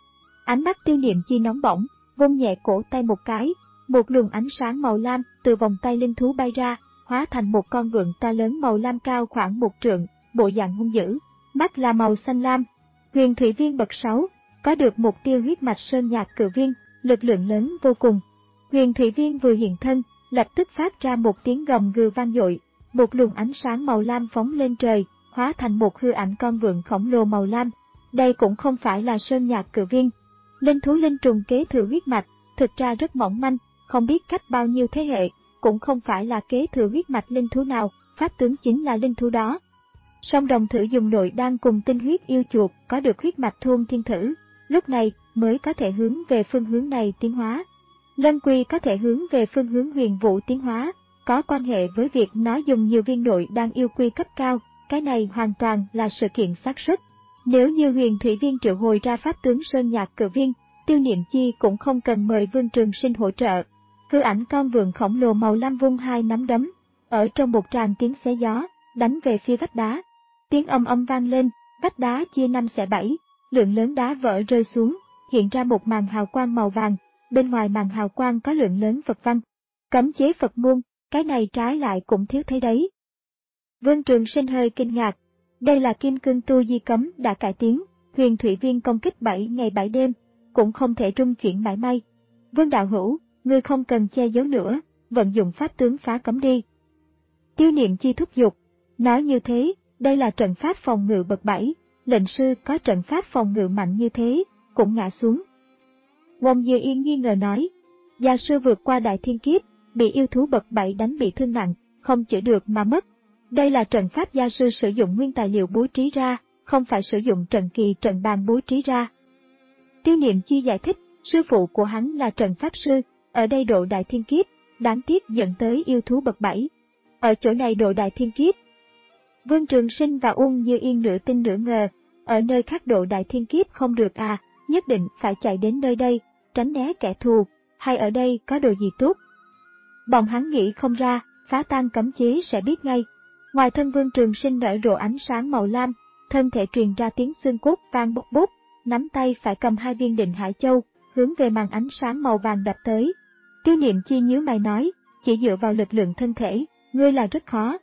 Ánh mắt Tiêu Niệm Chi nóng bỏng, vung nhẹ cổ tay một cái, một luồng ánh sáng màu lam từ vòng tay linh thú bay ra, hóa thành một con vượn to lớn màu lam cao khoảng một trượng, bộ dạng hung dữ, mắt là màu xanh lam. Huyền Thủy Viên bậc sáu, có được một tia huyết mạch sơn nhạc cự viên, lực lượng lớn vô cùng. Huyền Thủy Viên vừa hiện thân, lập tức phát ra một tiếng gầm gừ vang dội, một luồng ánh sáng màu lam phóng lên trời, hóa thành một hư ảnh con vượn khổng lồ màu lam. Đây cũng không phải là sơn nhạc cự viên. Linh thú linh trùng kế thừa huyết mạch, thực ra rất mỏng manh, không biết cách bao nhiêu thế hệ, cũng không phải là kế thừa huyết mạch linh thú nào, pháp tướng chính là linh thú đó. Song Đồng thử dùng nội đan cùng tinh huyết yêu chuột có được huyết mạch thôn thiên thử, lúc này mới có thể hướng về phương hướng này tiến hóa. Lân Quy có thể hướng về phương hướng huyền vũ tiến hóa, có quan hệ với việc nó dùng nhiều viên nội đan yêu quy cấp cao, cái này hoàn toàn là sự kiện xác suất. Nếu như Huyền Thủy Viên triệu hồi ra pháp tướng sơn nhạc cự viên, Tiêu Niệm Chi cũng không cần mời Vương Trường Sinh hỗ trợ. Hư ảnh con vượn khổng lồ màu lam vung hai nắm đấm, ở trong một tràng tiếng xé gió, đánh về phía vách đá. Tiếng ầm ầm vang lên, vách đá chia năm xẻ bảy, lượng lớn đá vỡ rơi xuống, hiện ra một màn hào quang màu vàng, bên ngoài màn hào quang có lượng lớn Phật văn. Cấm chế Phật môn, cái này trái lại cũng thiếu thấy đấy. Vương Trường Sinh hơi kinh ngạc, đây là Kim Cương Tu Di cấm đã cải tiến, Huyền Thủy Viên công kích bảy ngày bảy đêm, cũng không thể trung chuyển mãi may. Vương đạo hữu, ngươi không cần che giấu nữa, vận dụng pháp tướng phá cấm đi. Tiêu Niệm Chi thúc giục, nói như thế, đây là trận pháp phòng ngự bậc bảy, lệnh sư có trận pháp phòng ngự mạnh như thế, cũng ngã xuống. Wong Dư Yên nghi ngờ nói, gia sư vượt qua đại thiên kiếp, bị yêu thú bậc bảy đánh bị thương nặng, không chữa được mà mất. Đây là trận pháp gia sư sử dụng nguyên tài liệu bố trí ra, không phải sử dụng trận kỳ trận bàn bố trí ra. Tiêu Niệm Chi giải thích, sư phụ của hắn là trận pháp sư, ở đây độ đại thiên kiếp, đáng tiếc dẫn tới yêu thú bậc bảy. Ở chỗ này độ đại thiên kiếp. Vương Trường Sinh và Uông Như Yên nửa tin nửa ngờ, ở nơi khác độ đại thiên kiếp không được à, nhất định phải chạy đến nơi đây, tránh né kẻ thù, hay ở đây có đồ gì tốt. Bọn hắn nghĩ không ra, phá tan cấm chế sẽ biết ngay. Ngoài thân Vương Trường Sinh nở rộ ánh sáng màu lam, thân thể truyền ra tiếng xương cốt vang bốc bốc, nắm tay phải cầm hai viên Định Hải Châu, hướng về màn ánh sáng màu vàng đập tới. Tiêu Niệm Chi nhíu mày nói, chỉ dựa vào lực lượng thân thể, ngươi là rất khó.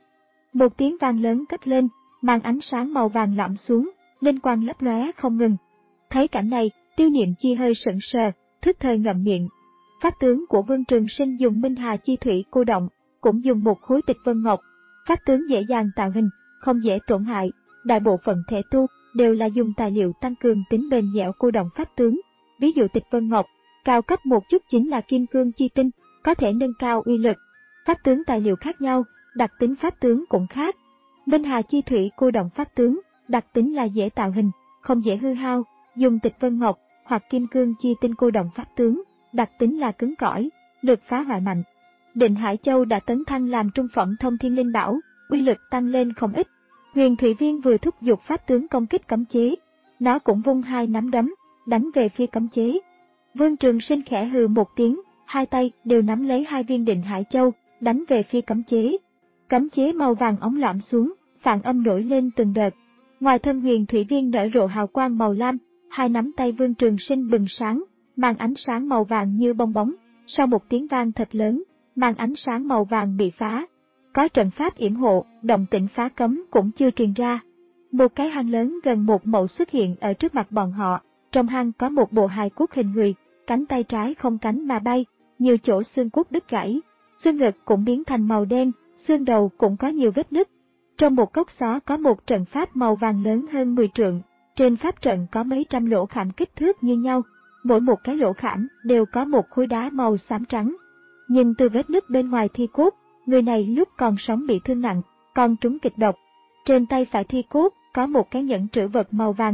Một tiếng vang lớn cất lên, màn ánh sáng màu vàng lõm xuống, linh quang lấp lóe không ngừng. Thấy cảnh này, Tiêu Niệm Chi hơi sững sờ, thức thời ngậm miệng. Pháp tướng của Vương Trường Sinh dùng Minh Hà Chi Thủy cô động, cũng dùng một khối tịch vân ngọc. Pháp tướng dễ dàng tạo hình, không dễ tổn hại, đại bộ phận thể tu đều là dùng tài liệu tăng cường tính bền dẻo cô động pháp tướng. Ví dụ tịch vân ngọc, cao cấp một chút chính là kim cương chi tinh, có thể nâng cao uy lực. Pháp tướng tài liệu khác nhau, đặc tính pháp tướng cũng khác. Minh Hà Chi Thủy cô động pháp tướng, đặc tính là dễ tạo hình, không dễ hư hao, dùng tịch vân ngọc hoặc kim cương chi tinh cô động pháp tướng, đặc tính là cứng cỏi, lực phá hoại mạnh. Định Hải Châu đã tấn thăng làm trung phẩm thông thiên linh bảo, uy lực tăng lên không ít. Huyền Thủy Viên vừa thúc giục pháp tướng công kích cấm chế, nó cũng vung hai nắm đấm, đánh về phía cấm chế. Vương Trường Sinh khẽ hừ một tiếng, hai tay đều nắm lấy hai viên Định Hải Châu, đánh về phía cấm chế. Cấm chế màu vàng óng lõm xuống, phản âm nổi lên từng đợt. Ngoài thân Huyền Thủy Viên nở rộ hào quang màu lam, hai nắm tay Vương Trường Sinh bừng sáng, màn ánh sáng màu vàng như bong bóng. Sau một tiếng vang thật lớn, màn ánh sáng màu vàng bị phá. Có trận pháp yểm hộ, động tĩnh phá cấm cũng chưa truyền ra. Một cái hang lớn gần một mẫu xuất hiện ở trước mặt bọn họ, trong hang có một bộ hài cốt hình người, cánh tay trái không cánh mà bay, nhiều chỗ xương cốt đứt gãy, xương ngực cũng biến thành màu đen, xương đầu cũng có nhiều vết nứt. Trong một cốc xó có một trận pháp màu vàng lớn hơn mười trượng, trên pháp trận có mấy trăm lỗ khảm kích thước như nhau, mỗi một cái lỗ khảm đều có một khối đá màu xám trắng. Nhưng từ vết nứt bên ngoài thi cốt, người này lúc còn sống bị thương nặng, còn trúng kịch độc. Trên tay phải thi cốt có một cái nhẫn trữ vật màu vàng,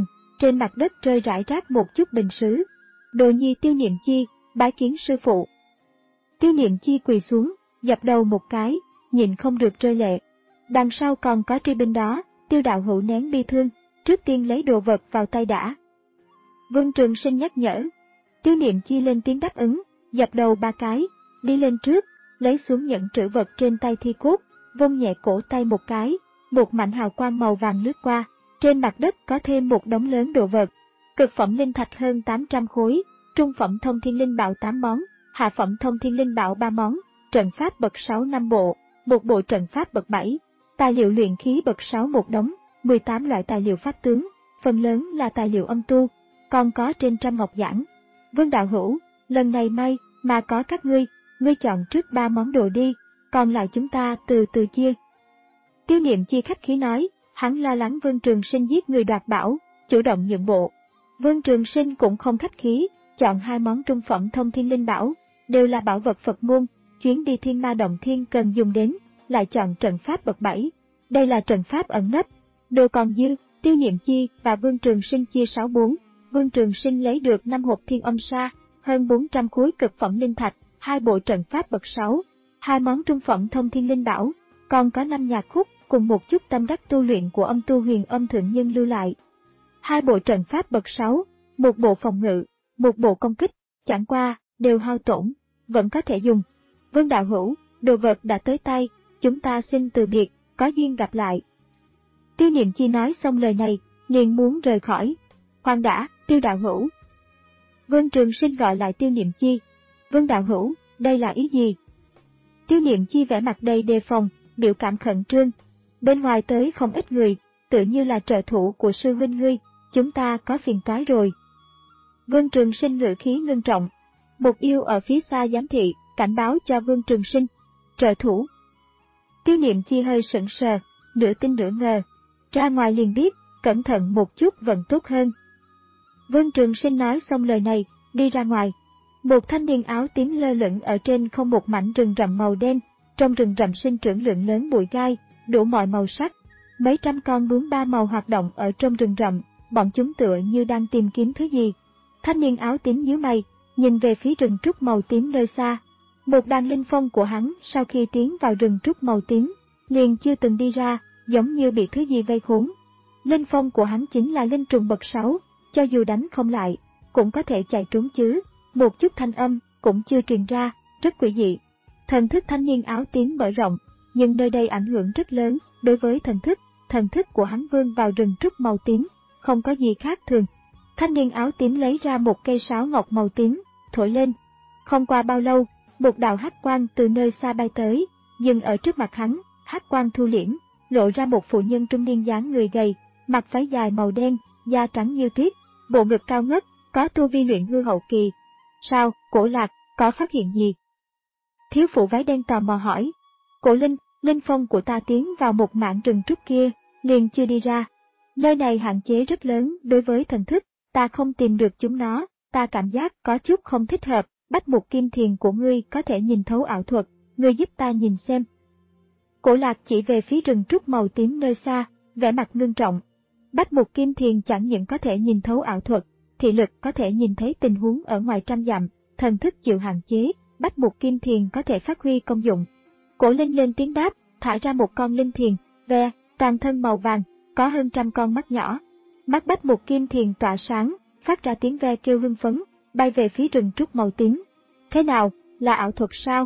trên mặt đất rơi rải rác một chút bình sứ. Đồ nhi Tiêu Niệm Chi, bái kiến sư phụ. Tiêu Niệm Chi quỳ xuống, dập đầu một cái, nhịn không được rơi lệ. Đằng sau còn có tri binh đó, Tiêu đạo hữu nén bi thương, trước tiên lấy đồ vật vào tay đã. Vương Trường Sinh nhắc nhở. Tiêu Niệm Chi lên tiếng đáp ứng, dập đầu ba cái, đi lên trước, lấy xuống những trữ vật trên tay thi cốt, vung nhẹ cổ tay một cái, một mảnh hào quang màu vàng lướt qua, trên mặt đất có thêm một đống lớn đồ vật. Cực phẩm linh thạch hơn tám trăm khối, trung phẩm thông thiên linh bảo tám món, hạ phẩm thông thiên linh bảo ba món, trận pháp bậc sáu năm bộ, một bộ trận pháp bậc bảy, tài liệu luyện khí bậc sáu một đống, mười tám loại tài liệu pháp tướng, phần lớn là tài liệu âm tu, còn có trên trăm ngọc giản. Vương đạo hữu, lần này may mà có các ngươi, ngươi chọn trước ba món đồ đi, còn lại chúng ta từ từ chia. Tiêu Niệm Chi khách khí nói, hắn lo lắng Vương Trường Sinh giết người đoạt bảo, chủ động nhượng bộ. Vương Trường Sinh cũng không khách khí, chọn hai món trung phẩm thông thiên linh bảo, đều là bảo vật Phật môn, chuyến đi Thiên Ma Động Thiên cần dùng đến, lại chọn trận pháp bậc bảy. Đây là trận pháp ẩn nấp. Đồ còn dư, Tiêu Niệm Chi và Vương Trường Sinh chia sáu bốn. Vương Trường Sinh lấy được năm hộp thiên âm sa, hơn bốn trăm khối cực phẩm linh thạch, hai bộ trận pháp bậc sáu, hai món trung phẩm thông thiên linh bảo, còn có năm nhạc khúc cùng một chút tâm đắc tu luyện của âm tu Huyền Âm thượng nhân lưu lại. Hai bộ trận pháp bậc sáu, một bộ phòng ngự, một bộ công kích, chẳng qua đều hao tổn, vẫn có thể dùng. Vương đạo hữu, đồ vật đã tới tay, chúng ta xin từ biệt, có duyên gặp lại. Tiêu Niệm Chi nói xong lời này, liền muốn rời khỏi. Khoan đã, Tiêu đạo hữu. Vương Trường Sinh gọi lại Tiêu Niệm Chi. Vương đạo hữu, đây là ý gì? Tiêu Niệm Chi vẻ mặt đầy đề phòng, biểu cảm khẩn trương. Bên ngoài tới không ít người, tự như là trợ thủ của sư huynh ngươi, chúng ta có phiền toái rồi. Vương Trường Sinh ngữ khí ngưng trọng. Một yêu ở phía xa giám thị, cảnh báo cho Vương Trường Sinh. Trợ thủ. Tiêu Niệm Chi hơi sững sờ, nửa tin nửa ngờ. Ra ngoài liền biết, cẩn thận một chút vẫn tốt hơn. Vương Trường Sinh nói xong lời này, đi ra ngoài. Một thanh niên áo tím lơ lửng ở trên không một mảnh rừng rậm màu đen, trong rừng rậm sinh trưởng lượng lớn bụi gai, đủ mọi màu sắc. Mấy trăm con bướm ba màu hoạt động ở trong rừng rậm, bọn chúng tựa như đang tìm kiếm thứ gì. Thanh niên áo tím nhíu mày, nhìn về phía rừng trúc màu tím nơi xa. Một đàn linh phong của hắn sau khi tiến vào rừng trúc màu tím, liền chưa từng đi ra, giống như bị thứ gì vây khốn. Linh phong của hắn chính là linh trùng bậc sáu, cho dù đánh không lại, cũng có thể chạy trốn chứ, một chút thanh âm cũng chưa truyền ra, rất quỷ dị. Thần thức thanh niên áo tím mở rộng, nhưng nơi đây ảnh hưởng rất lớn đối với thần thức, thần thức của hắn vươn vào rừng trúc màu tím, không có gì khác thường. Thanh niên áo tím lấy ra một cây sáo ngọc màu tím, thổi lên. Không qua bao lâu, một đạo hắc quang từ nơi xa bay tới, dừng ở trước mặt hắn, hắc quang thu liễm, lộ ra một phụ nhân trung niên dáng người gầy, mặc váy dài màu đen, da trắng như tuyết, bộ ngực cao ngất, có tu vi luyện hư hậu kỳ. Sao, Cổ Lạc, có phát hiện gì? Thiếu phụ váy đen tò mò hỏi. Cổ Linh, linh phong của ta tiến vào một mảng rừng trúc kia, liền chưa đi ra. Nơi này hạn chế rất lớn đối với thần thức, ta không tìm được chúng nó, ta cảm giác có chút không thích hợp, Bách Mục Kim Thiền của ngươi có thể nhìn thấu ảo thuật, ngươi giúp ta nhìn xem. Cổ Lạc chỉ về phía rừng trúc màu tím nơi xa, vẻ mặt ngưng trọng. Bách Mục Kim Thiền chẳng những có thể nhìn thấu ảo thuật, thị lực có thể nhìn thấy tình huống ở ngoài trăm dặm, thần thức chịu hạn chế, Bách Mục Kim Thiền có thể phát huy công dụng. Cổ Linh lên tiếng đáp, thả ra một con linh thiền, ve, toàn thân màu vàng, có hơn trăm con mắt nhỏ. Mắt Bách Mục Kim Thiền tỏa sáng, phát ra tiếng ve kêu hưng phấn, bay về phía rừng trúc màu tím. Thế nào, là ảo thuật sao?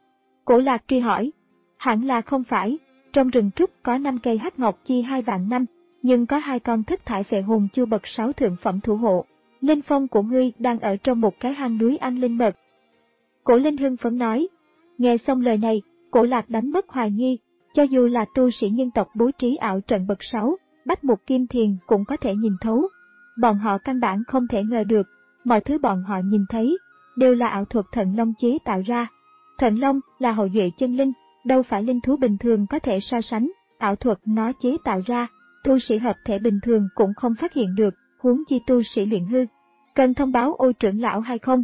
Cổ Lạc truy hỏi. Hẳn là không phải, trong rừng trúc có năm cây hắc ngọc chi hai vạn năm, nhưng có hai con thất thải phệ hồn chu bậc sáu thượng phẩm thủ hộ. Linh phong của ngươi đang ở trong một cái hang núi ăn linh mật. Cổ Linh hưng phấn nói. Nghe xong lời này, Cổ Lạc đánh mất hoài nghi, cho dù là tu sĩ nhân tộc bố trí ảo trận bậc sáu, Bách Mục Kim Thiền cũng có thể nhìn thấu. Bọn họ căn bản không thể ngờ được, mọi thứ bọn họ nhìn thấy, đều là ảo thuật Thận Long chế tạo ra. Thận Long là hậu duệ chân linh, đâu phải linh thú bình thường có thể so sánh, ảo thuật nó chế tạo ra, tu sĩ hợp thể bình thường cũng không phát hiện được, huống chi tu sĩ luyện hư. Cần thông báo Ô trưởng lão hay không?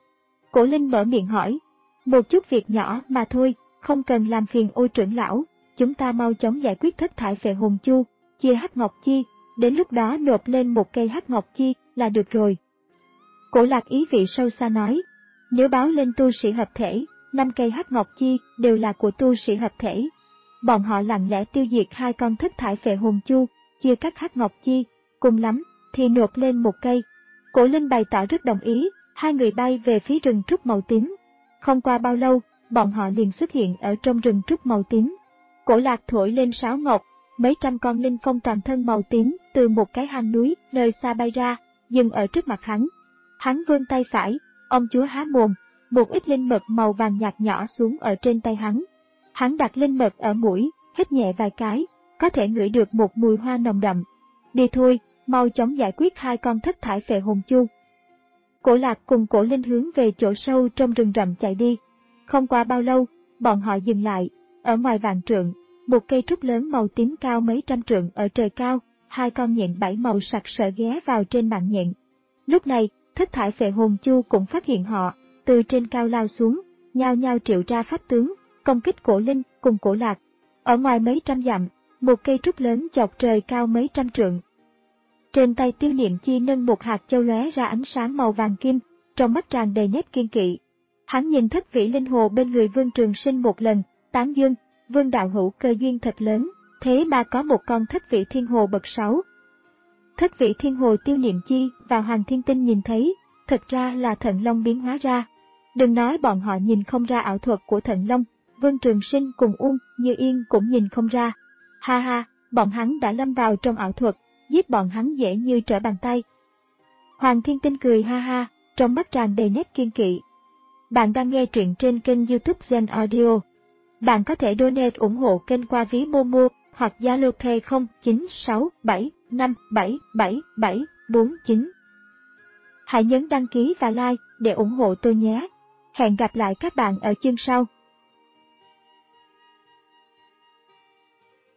Cổ Linh mở miệng hỏi. Một chút việc nhỏ mà thôi, không cần làm phiền Ô trưởng lão, chúng ta mau chóng giải quyết thất thải phệ hồn chu, chia hắc ngọc chi, đến lúc đó nộp lên một cây hắc ngọc chi là được rồi. Cổ Lạc ý vị sâu xa nói, nếu báo lên tu sĩ hợp thể, năm cây hắc ngọc chi đều là của tu sĩ hợp thể. Bọn họ lặng lẽ tiêu diệt hai con thất thải phệ hồn chu, chia các hắc ngọc chi, cùng lắm thì nộp lên một cây. Cổ Linh bày tỏ rất đồng ý, hai người bay về phía rừng trúc màu tím. Không qua bao lâu, bọn họ liền xuất hiện ở trong rừng trúc màu tím. Cổ Lạc thổi lên sáo ngọc, mấy trăm con linh phong toàn thân màu tím từ một cái hang núi nơi xa bay ra, dừng ở trước mặt hắn. Hắn vươn tay phải, ông chúa há mồm, một ít linh mật màu vàng nhạt nhỏ xuống ở trên tay hắn. Hắn đặt linh mật ở mũi, hít nhẹ vài cái, có thể ngửi được một mùi hoa nồng đậm. Đi thôi, mau chóng giải quyết hai con thất thải phệ hồn chu. Cổ Lạc cùng Cổ Linh hướng về chỗ sâu trong rừng rậm chạy đi. Không qua bao lâu, bọn họ dừng lại, ở ngoài vạn trượng, một cây trúc lớn màu tím cao mấy trăm trượng ở trời cao, hai con nhện bảy màu sặc sỡ ghé vào trên mạng nhện. Lúc này, thất thải phệ hồn chu cũng phát hiện họ, từ trên cao lao xuống, nhao nhao triệu ra pháp tướng, công kích Cổ Linh cùng Cổ Lạc. Ở ngoài mấy trăm dặm, một cây trúc lớn chọc trời cao mấy trăm trượng. Trên tay Tiêu Niệm Chi nâng một hạt châu lóe ra ánh sáng màu vàng kim, trong mắt tràn đầy nét kiên kỵ. Hắn nhìn thất vĩ linh hồ bên người Vương Trường Sinh một lần, tán dương, Vương đạo hữu cơ duyên thật lớn, thế mà có một con thất vĩ thiên hồ bậc sáu. Thất vĩ thiên hồ Tiêu Niệm Chi và Hoàng Thiên Tinh nhìn thấy, thật ra là Thận Long biến hóa ra. Đừng nói bọn họ nhìn không ra ảo thuật của Thận Long, Vương Trường Sinh cùng Uông Như Yên cũng nhìn không ra. Ha ha, bọn hắn đã lâm vào trong ảo thuật, giết bọn hắn dễ như trở bàn tay. Hoàng Thiên Tinh cười ha ha, trong mắt tràn đầy nét kiên kỵ. Bạn đang nghe truyện trên kênh YouTube Gen Audio. Bạn có thể donate ủng hộ kênh qua ví Momo hoặc Zalo Pay không chín sáu bảy năm bảy bảy bảy bốn chín. Hãy nhấn đăng ký và like để ủng hộ tôi nhé. Hẹn gặp lại các bạn ở chương sau.